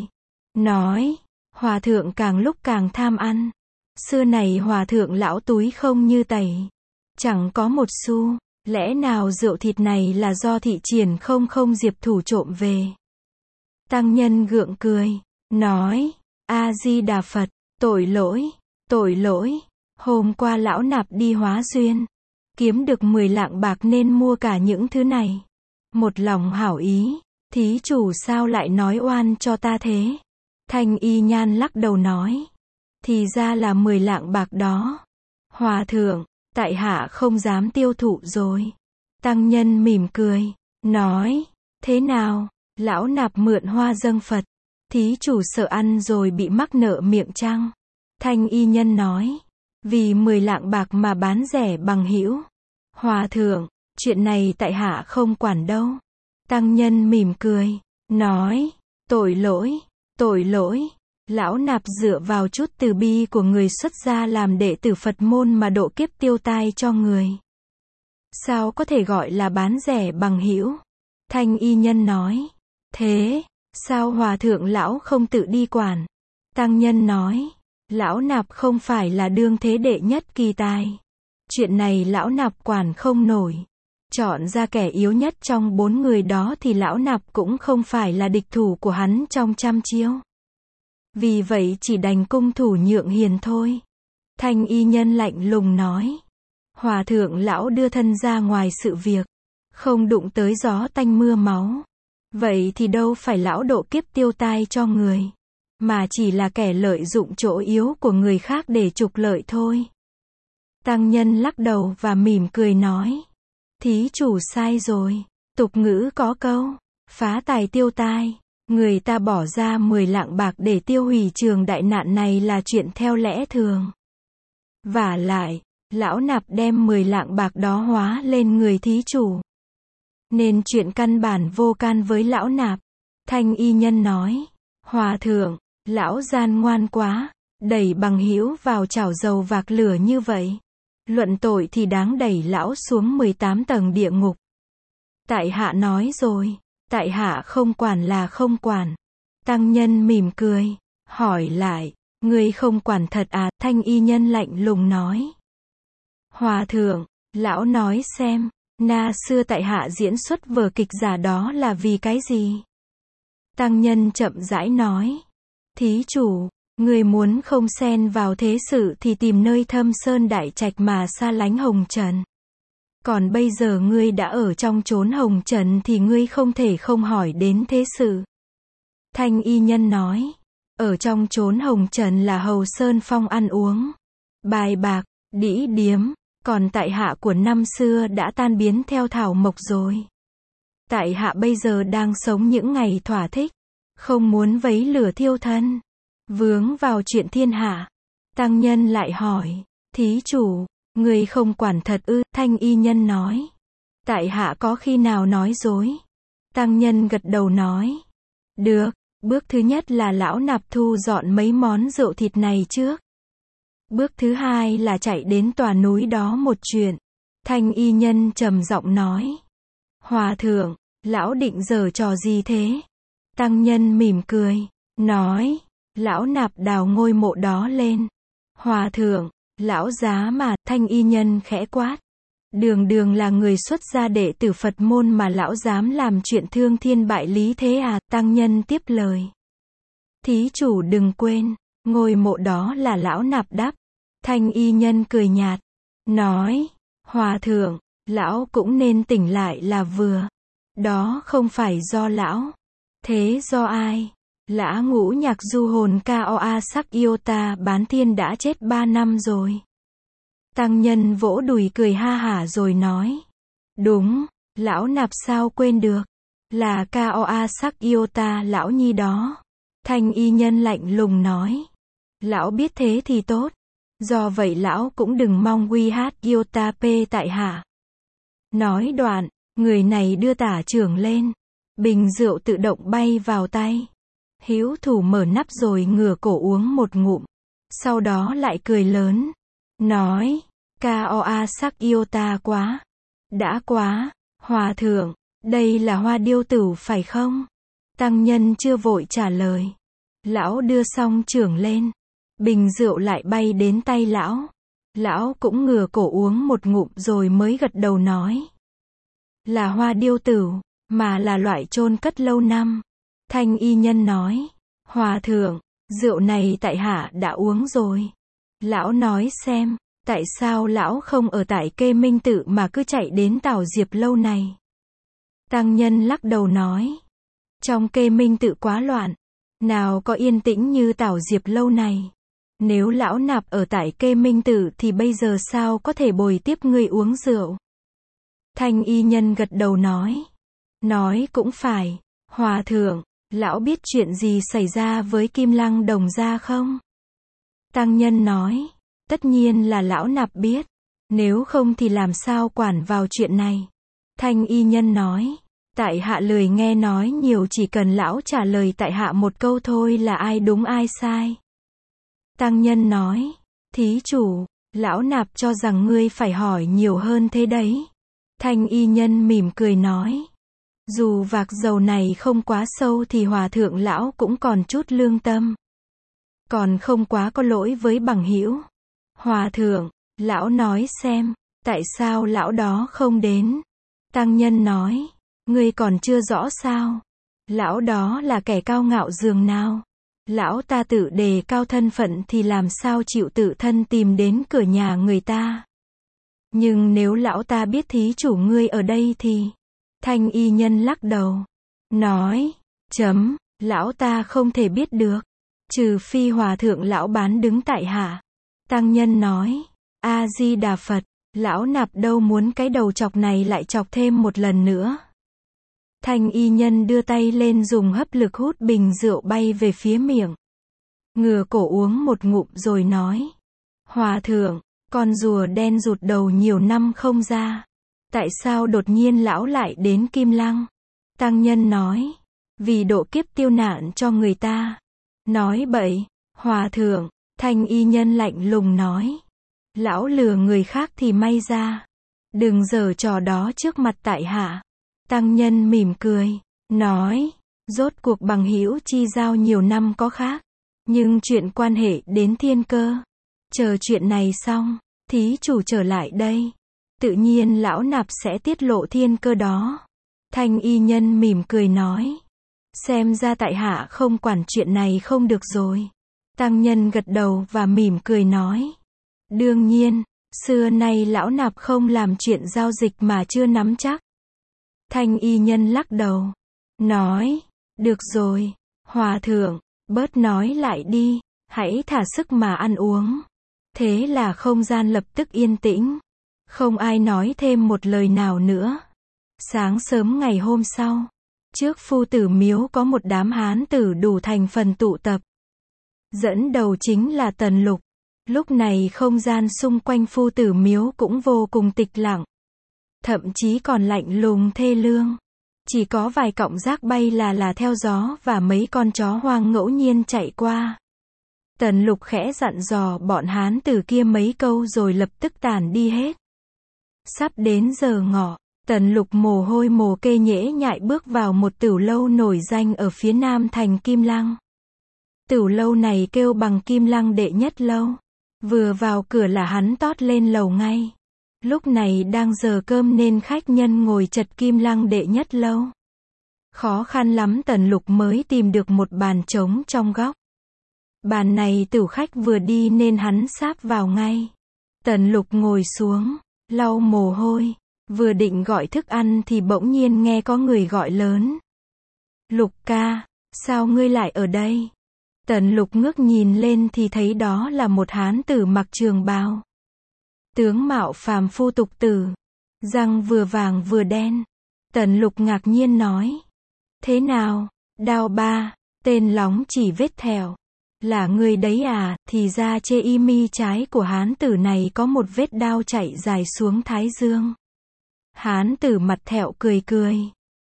Nói. Hòa thượng càng lúc càng tham ăn. Xưa này hòa thượng lão túi không như tẩy. Chẳng có một xu. Lẽ nào rượu thịt này là do thị triển không không diệp thủ trộm về. Tăng nhân gượng cười. Nói. A-di-đà Phật. Tội lỗi. Tội lỗi. Hôm qua lão nạp đi hóa duyên. Kiếm được mười lạng bạc nên mua cả những thứ này. Một lòng hảo ý. Thí chủ sao lại nói oan cho ta thế? Thanh y nhan lắc đầu nói. Thì ra là mười lạng bạc đó. Hòa thượng, tại hạ không dám tiêu thụ rồi. Tăng nhân mỉm cười. Nói. Thế nào? Lão nạp mượn hoa dâng Phật. Thí chủ sợ ăn rồi bị mắc nợ miệng chăng? Thanh y nhân nói. Vì mười lạng bạc mà bán rẻ bằng hữu. Hòa thượng, chuyện này tại hạ không quản đâu. Tăng nhân mỉm cười. Nói. Tội lỗi. Tội lỗi. Lão nạp dựa vào chút từ bi của người xuất gia làm đệ tử Phật môn mà độ kiếp tiêu tai cho người. Sao có thể gọi là bán rẻ bằng hữu? Thanh y nhân nói. Thế, sao hòa thượng lão không tự đi quản? Tăng nhân nói. Lão nạp không phải là đương thế đệ nhất kỳ tài. Chuyện này lão nạp quản không nổi. Chọn ra kẻ yếu nhất trong bốn người đó thì lão nạp cũng không phải là địch thủ của hắn trong trăm chiêu. Vì vậy chỉ đành cung thủ nhượng hiền thôi. Thanh y nhân lạnh lùng nói. Hòa thượng lão đưa thân ra ngoài sự việc. Không đụng tới gió tanh mưa máu. Vậy thì đâu phải lão độ kiếp tiêu tai cho người. Mà chỉ là kẻ lợi dụng chỗ yếu của người khác để trục lợi thôi. Tăng nhân lắc đầu và mỉm cười nói. Thí chủ sai rồi. Tục ngữ có câu. Phá tài tiêu tai. Người ta bỏ ra mười lạng bạc để tiêu hủy trường đại nạn này là chuyện theo lẽ thường. Vả lại, lão nạp đem mười lạng bạc đó hóa lên người thí chủ. Nên chuyện căn bản vô can với lão nạp. Thanh y nhân nói. Hòa thượng, lão gian ngoan quá, đẩy bằng hữu vào chảo dầu vạc lửa như vậy. Luận tội thì đáng đẩy lão xuống mười tám tầng địa ngục. Tại hạ nói rồi. Tại hạ không quản là không quản. Tăng nhân mỉm cười. Hỏi lại. Ngươi không quản thật à? Thanh y nhân lạnh lùng nói. Hòa thượng, lão nói xem. Na xưa tại hạ diễn xuất vở kịch giả đó là vì cái gì? Tăng nhân chậm rãi nói. Thí chủ, ngươi muốn không xen vào thế sự thì tìm nơi thâm sơn đại trạch mà xa lánh hồng trần. Còn bây giờ ngươi đã ở trong chốn hồng trần thì ngươi không thể không hỏi đến thế sự. Thanh y nhân nói. Ở trong chốn hồng trần là hầu sơn phong ăn uống. Bài bạc, đĩ điếm. Còn tại hạ của năm xưa đã tan biến theo thảo mộc rồi. Tại hạ bây giờ đang sống những ngày thỏa thích. Không muốn vấy lửa thiêu thân. Vướng vào chuyện thiên hạ. Tăng nhân lại hỏi. Thí chủ, người không quản thật ư? Thanh y nhân nói. Tại hạ có khi nào nói dối? Tăng nhân gật đầu nói. Được, bước thứ nhất là lão nạp thu dọn mấy món rượu thịt này trước. Bước thứ hai là chạy đến tòa núi đó một chuyện. Thanh y nhân trầm giọng nói. Hòa thượng, Lão định giở trò gì thế? Tăng nhân mỉm cười, nói, lão nạp đào ngôi mộ đó lên. Hòa thượng, lão giá mà, thanh y nhân khẽ quát. Đường đường là người xuất gia đệ tử Phật môn mà lão dám làm chuyện thương thiên bại lý thế à? Tăng nhân tiếp lời. Thí chủ đừng quên, ngôi mộ đó là lão nạp đắp. Thanh y nhân cười nhạt, nói, hòa thượng, lão cũng nên tỉnh lại là vừa. Đó không phải do lão. Thế do ai? Lã Ngũ Nhạc du hồn ca o a sắc yêu ta bán thiên đã chết ba năm rồi. Tăng nhân vỗ đùi cười ha hả rồi nói. Đúng, lão nạp sao quên được. Là ca o a sắc yêu ta lão nhi đó. Thanh y nhân lạnh lùng nói. Lão biết thế thì tốt. Do vậy lão cũng đừng mong quy hát yêu ta pê tại hạ. Nói đoạn, người này đưa tả trưởng lên. Bình rượu tự động bay vào tay. Hữu thủ mở nắp rồi ngửa cổ uống một ngụm. Sau đó lại cười lớn. Nói, ca o a sắc yêu ta quá. Đã quá, hòa thượng, đây là Hoa Điêu Tử phải không? Tăng nhân chưa vội trả lời. Lão đưa xong trưởng lên. Bình rượu lại bay đến tay lão. Lão cũng ngửa cổ uống một ngụm rồi mới gật đầu nói. Là Hoa Điêu Tử, mà là loại chôn cất lâu năm. Thanh y nhân nói. Hòa thượng, rượu này tại hạ đã uống rồi. Lão nói xem, tại sao lão không ở tại Kê Minh Tự mà cứ chạy đến Tảo Diệp lâu này? Tăng nhân lắc đầu nói. Trong Kê Minh Tự quá loạn. Nào có yên tĩnh như Tảo Diệp lâu này. Nếu lão nạp ở tại Kê Minh Tự thì bây giờ sao có thể bồi tiếp ngươi uống rượu? Thanh y nhân gật đầu nói. Nói cũng phải, hòa thượng, lão biết chuyện gì xảy ra với Kim Lăng Đồng gia không? Tăng nhân nói. Tất nhiên là lão nạp biết. Nếu không thì làm sao quản vào chuyện này? Thanh y nhân nói. Tại hạ lười nghe nói nhiều, chỉ cần lão trả lời tại hạ một câu thôi là ai đúng ai sai. Tăng nhân nói. Thí chủ, lão nạp cho rằng ngươi phải hỏi nhiều hơn thế đấy. Thanh y nhân mỉm cười nói. Dù vạc dầu này không quá sâu thì hòa thượng lão cũng còn chút lương tâm. Còn không quá có lỗi với bằng hữu. Hòa thượng, lão nói xem, tại sao lão đó không đến? Tăng nhân nói. Ngươi còn chưa rõ sao? Lão đó là kẻ cao ngạo dường nào? Lão ta tự đề cao thân phận thì làm sao chịu tự thân tìm đến cửa nhà người ta? Nhưng nếu lão ta biết thí chủ ngươi ở đây thì... Thanh y nhân lắc đầu. Nói. Chấm, lão ta không thể biết được. Trừ phi hòa thượng lão bán đứng tại hạ. Tăng nhân nói. A-di-đà Phật, lão nạp đâu muốn cái đầu chọc này lại chọc thêm một lần nữa. Thanh y nhân đưa tay lên dùng hấp lực hút bình rượu bay về phía miệng. Ngửa cổ uống một ngụm rồi nói. Hòa thượng, con rùa đen rụt đầu nhiều năm không ra. Tại sao đột nhiên lão lại đến Kim Lăng? Tăng nhân nói. Vì độ kiếp tiêu nạn cho người ta. Nói bậy, hòa thượng. Thanh y nhân lạnh lùng nói. Lão lừa người khác thì may ra. Đừng giở trò đó trước mặt tại hạ. Tăng nhân mỉm cười. Nói. Rốt cuộc bằng hữu chi giao nhiều năm có khác. Nhưng chuyện quan hệ đến thiên cơ. Chờ chuyện này xong, thí chủ trở lại đây. Tự nhiên lão nạp sẽ tiết lộ thiên cơ đó. Thanh y nhân mỉm cười nói. Xem ra tại hạ không quản chuyện này không được rồi. Tăng nhân gật đầu và mỉm cười nói. Đương nhiên, xưa nay lão nạp không làm chuyện giao dịch mà chưa nắm chắc. Thanh y nhân lắc đầu. Nói. Được rồi, hòa thượng, bớt nói lại đi. Hãy thả sức mà ăn uống. Thế là không gian lập tức yên tĩnh. Không ai nói thêm một lời nào nữa. Sáng sớm ngày hôm sau, trước Phu Tử Miếu có một đám hán tử đủ thành phần tụ tập. Dẫn đầu chính là Tần Lục. Lúc này không gian xung quanh Phu Tử Miếu cũng vô cùng tịch lặng. Thậm chí còn lạnh lùng thê lương. Chỉ có vài cọng rác bay là là theo gió và mấy con chó hoang ngẫu nhiên chạy qua. Tần Lục khẽ dặn dò bọn hán tử kia mấy câu rồi lập tức tản đi hết. Sắp đến giờ ngọ, Tần Lục mồ hôi mồ kê nhễ nhại bước vào một tửu lâu nổi danh ở phía nam thành Kim Lăng. Tửu lâu này kêu bằng Kim Lăng đệ nhất lâu. Vừa vào cửa là hắn tót lên lầu ngay. Lúc này đang giờ cơm nên khách nhân ngồi chật Kim Lăng đệ nhất lâu. Khó khăn lắm Tần Lục mới tìm được một bàn trống trong góc. Bàn này tửu khách vừa đi nên hắn sáp vào ngay. Tần Lục ngồi xuống, lau mồ hôi, vừa định gọi thức ăn thì bỗng nhiên nghe có người gọi lớn. Lục ca, sao ngươi lại ở đây? Tần Lục ngước nhìn lên thì thấy đó là một hán tử mặc trường bào. Tướng mạo phàm phu tục tử, răng vừa vàng vừa đen. Tần Lục ngạc nhiên nói. Thế nào, Đao ba, tên lóng chỉ vết thẹo. Là người đấy à, thì ra chê y mi trái của hán tử này có một vết đao chạy dài xuống thái dương. Hán tử mặt thẹo cười cười.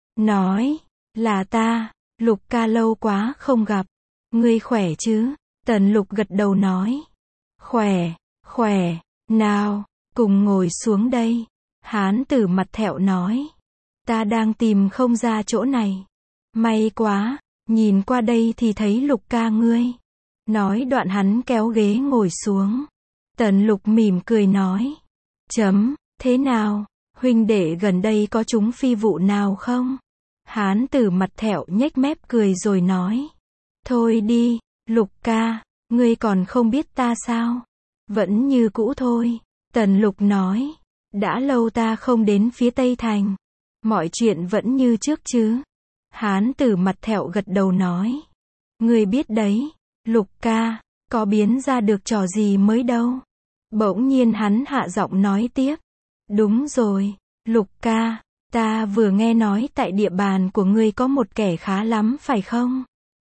Nói, là ta, Lục ca lâu quá không gặp. Ngươi khỏe chứ? Tần Lục gật đầu nói. Khỏe, khỏe, nào, cùng ngồi xuống đây. Hán tử mặt thẹo nói. Ta đang tìm không ra chỗ này. May quá, nhìn qua đây thì thấy Lục ca ngươi. Nói đoạn hắn kéo ghế ngồi xuống. Tần Lục mỉm cười nói. Chấm, thế nào, huynh đệ gần đây có trúng phi vụ nào không? Hán tử mặt thẹo nhếch mép cười rồi nói. Thôi đi, Lục ca, ngươi còn không biết ta sao? Vẫn như cũ thôi. Tần Lục nói. Đã lâu ta không đến phía Tây Thành. Mọi chuyện vẫn như trước chứ? Hán tử mặt thẹo gật đầu nói. Ngươi biết đấy, Lục ca, có biến ra được trò gì mới đâu. Bỗng nhiên hắn hạ giọng nói tiếp. Đúng rồi, Lục ca, ta vừa nghe nói tại địa bàn của ngươi có một kẻ khá lắm phải không?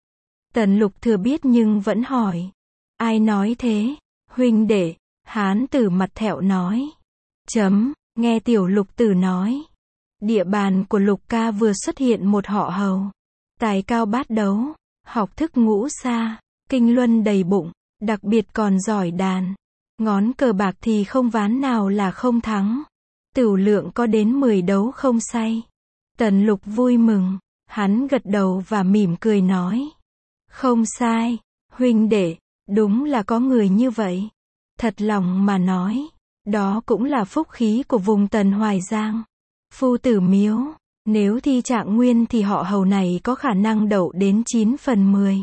Tần Lục thừa biết nhưng vẫn hỏi. Ai nói thế? Huynh đệ, hán tử mặt thẹo nói. Chấm, nghe tiểu Lục tử nói. Địa bàn của Lục ca vừa xuất hiện một họ hầu. Tài cao bát đấu, học thức ngũ xa, kinh luân đầy bụng, đặc biệt còn giỏi đàn. Ngón cờ bạc thì không ván nào là không thắng. Tửu lượng có đến mười đấu không say. Tần Lục vui mừng, hắn gật đầu và mỉm cười nói. Không sai, huynh đệ, đúng là có người như vậy. Thật lòng mà nói, đó cũng là phúc khí của vùng Tần Hoài Giang. Phu tử miếu, nếu thi trạng nguyên thì họ hầu này có khả năng đậu đến chín phần mười.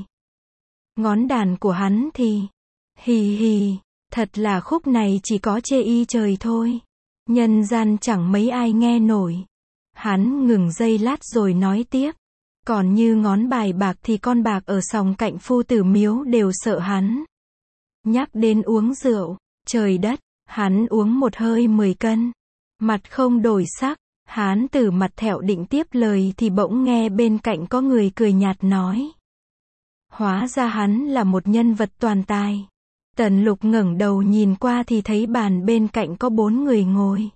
Ngón đàn của hắn thì, hì hì, thật là khúc này chỉ có chê y trời thôi. Nhân gian chẳng mấy ai nghe nổi. Hắn ngừng giây lát rồi nói tiếp. Còn như ngón bài bạc thì con bạc ở sòng cạnh phu tử miếu đều sợ hắn. Nhắc đến uống rượu, trời đất, hắn uống một hơi mười cân. Mặt không đổi sắc, hán tử mặt thẹo định tiếp lời thì bỗng nghe bên cạnh có người cười nhạt nói. Hóa ra hắn là một nhân vật toàn tài. Tần Lục ngẩng đầu nhìn qua thì thấy bàn bên cạnh có bốn người ngồi.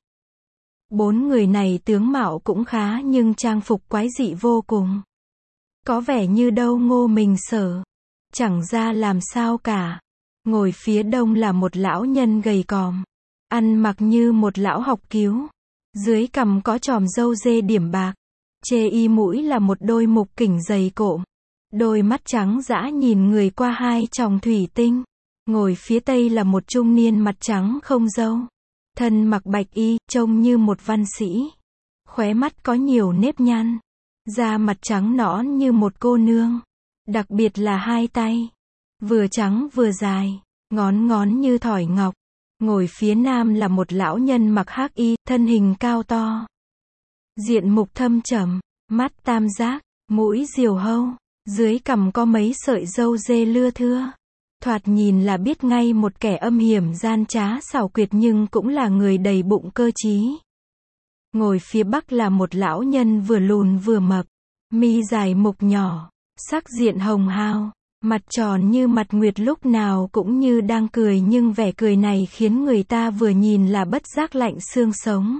Bốn người này tướng mạo cũng khá nhưng trang phục quái dị vô cùng. Có vẻ như đâu Ngô Mình Sở. Chẳng ra làm sao cả. Ngồi phía đông là một lão nhân gầy còm. Ăn mặc như một lão học cứu. Dưới cằm có chòm râu dê điểm bạc. Chê y mũi là một đôi mục kỉnh dày cộm. Đôi mắt trắng dã nhìn người qua hai tròng thủy tinh. Ngồi phía tây là một trung niên mặt trắng không râu. Thân mặc bạch y, trông như một văn sĩ. Khóe mắt có nhiều nếp nhăn. Da mặt trắng nõn như một cô nương. Đặc biệt là hai tay. Vừa trắng vừa dài. Ngón ngón như thỏi ngọc. Ngồi phía nam là một lão nhân mặc hắc y, thân hình cao to. Diện mục thâm trầm, mắt tam giác, mũi diều hâu. Dưới cằm có mấy sợi râu dê lưa thưa. Thoạt nhìn là biết ngay một kẻ âm hiểm gian trá xảo quyệt nhưng cũng là người đầy bụng cơ trí. Ngồi phía bắc là một lão nhân vừa lùn vừa mập. Mi dài mục nhỏ, sắc diện hồng hào, mặt tròn như mặt nguyệt lúc nào cũng như đang cười nhưng vẻ cười này khiến người ta vừa nhìn là bất giác lạnh xương sống.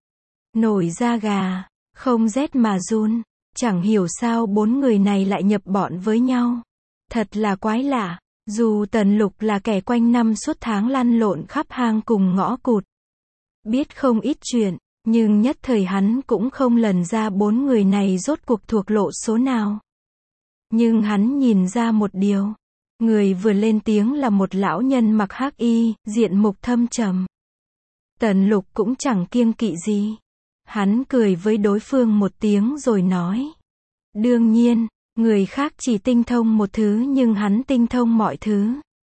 Nổi da gà, không rét mà run. Chẳng hiểu sao bốn người này lại nhập bọn với nhau. Thật là quái lạ. Dù Tần Lục là kẻ quanh năm suốt tháng lăn lộn khắp hang cùng ngõ cụt. Biết không ít chuyện. Nhưng nhất thời hắn cũng không lần ra bốn người này rốt cuộc thuộc lộ số nào. Nhưng hắn nhìn ra một điều. Người vừa lên tiếng là một lão nhân mặc hắc y, diện mục thâm trầm. Tần Lục cũng chẳng kiêng kỵ gì. Hắn cười với đối phương một tiếng rồi nói. Đương nhiên, người khác chỉ tinh thông một thứ nhưng hắn tinh thông mọi thứ.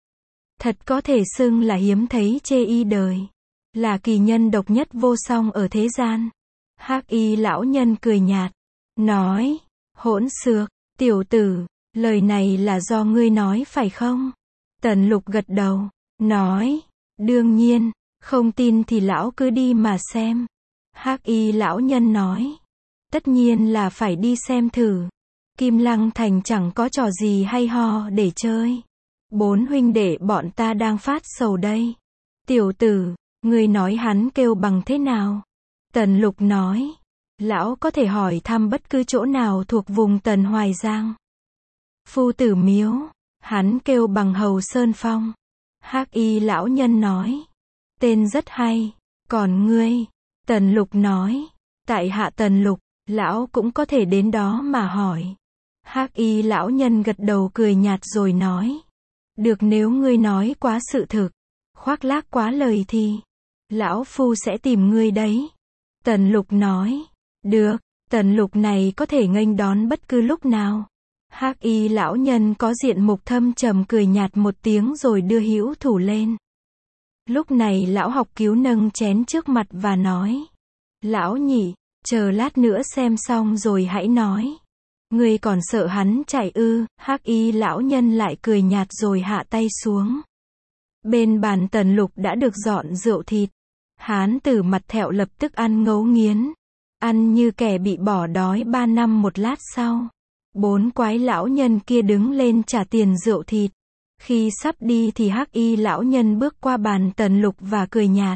Thật có thể xưng là hiếm thấy chê y đời. Là kỳ nhân độc nhất vô song ở thế gian. Hắc y lão nhân cười nhạt. Nói, hỗn xược, tiểu tử, lời này là do ngươi nói phải không? Tần Lục gật đầu, nói, đương nhiên, không tin thì lão cứ đi mà xem. Hắc y lão nhân nói, tất nhiên là phải đi xem thử. Kim Lăng Thành chẳng có trò gì hay ho để chơi. Bốn huynh đệ bọn ta đang phát sầu đây. Tiểu tử, ngươi nói hắn kêu bằng thế nào? Tần Lục nói, lão có thể hỏi thăm bất cứ chỗ nào thuộc vùng Tần Hoài Giang. Phu tử miếu, hắn kêu bằng Hầu Sơn Phong. Hắc y lão nhân nói, tên rất hay, còn ngươi? Tần Lục nói, tại hạ Tần Lục, lão cũng có thể đến đó mà hỏi. Hắc y lão nhân gật đầu cười nhạt rồi nói, được, nếu ngươi nói quá sự thực, khoác lác quá lời thì lão phu sẽ tìm ngươi đấy. Tần Lục nói, được, Tần Lục này có thể nghênh đón bất cứ lúc nào. Hắc y lão nhân có diện mục thâm trầm cười nhạt một tiếng rồi đưa hữu thủ lên. Lúc này lão học cứu nâng chén trước mặt và nói, lão nhị, chờ lát nữa xem xong rồi hãy nói. Ngươi còn sợ hắn chạy ư? Hắc y lão nhân lại cười nhạt rồi hạ tay xuống. Bên bàn Tần Lục đã được dọn rượu thịt. Hán tử mặt thẹo lập tức ăn ngấu nghiến. Ăn như kẻ bị bỏ đói ba năm. Một lát sau, bốn quái lão nhân kia đứng lên trả tiền rượu thịt. Khi sắp đi thì hắc y lão nhân bước qua bàn Tần Lục và cười nhạt.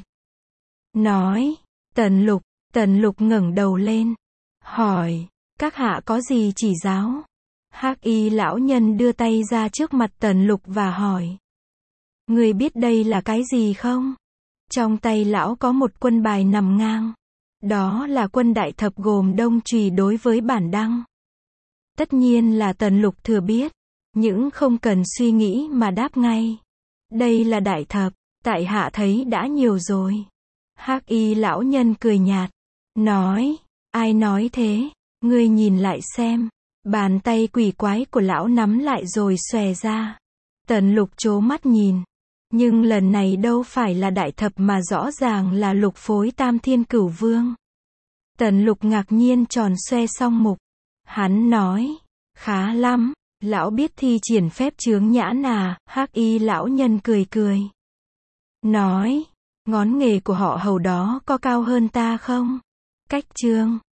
Nói, Tần Lục, Tần Lục ngẩng đầu lên. Hỏi, các hạ có gì chỉ giáo? Hắc y lão nhân đưa tay ra trước mặt Tần Lục và hỏi. Người biết đây là cái gì không? Trong tay lão có một quân bài nằm ngang. Đó là quân đại thập gồm đông trùy đối với bản đăng. Tất nhiên là Tần Lục thừa biết. Nhưng không cần suy nghĩ mà đáp ngay. Đây là đại thập, tại hạ thấy đã nhiều rồi. Hắc y lão nhân cười nhạt. Nói, ai nói thế? Ngươi nhìn lại xem. Bàn tay quỷ quái của lão nắm lại rồi xòe ra. Tần Lục trố mắt nhìn. Nhưng lần này đâu phải là đại thập mà rõ ràng là lục phối tam thiên cửu vương. Tần Lục ngạc nhiên tròn xoe song mục. Hắn nói, khá lắm, lão biết thi triển phép chướng nhãn à? Hắc y lão nhân cười cười. Nói, ngón nghề của họ Hầu đó có cao hơn ta không? Cách trương,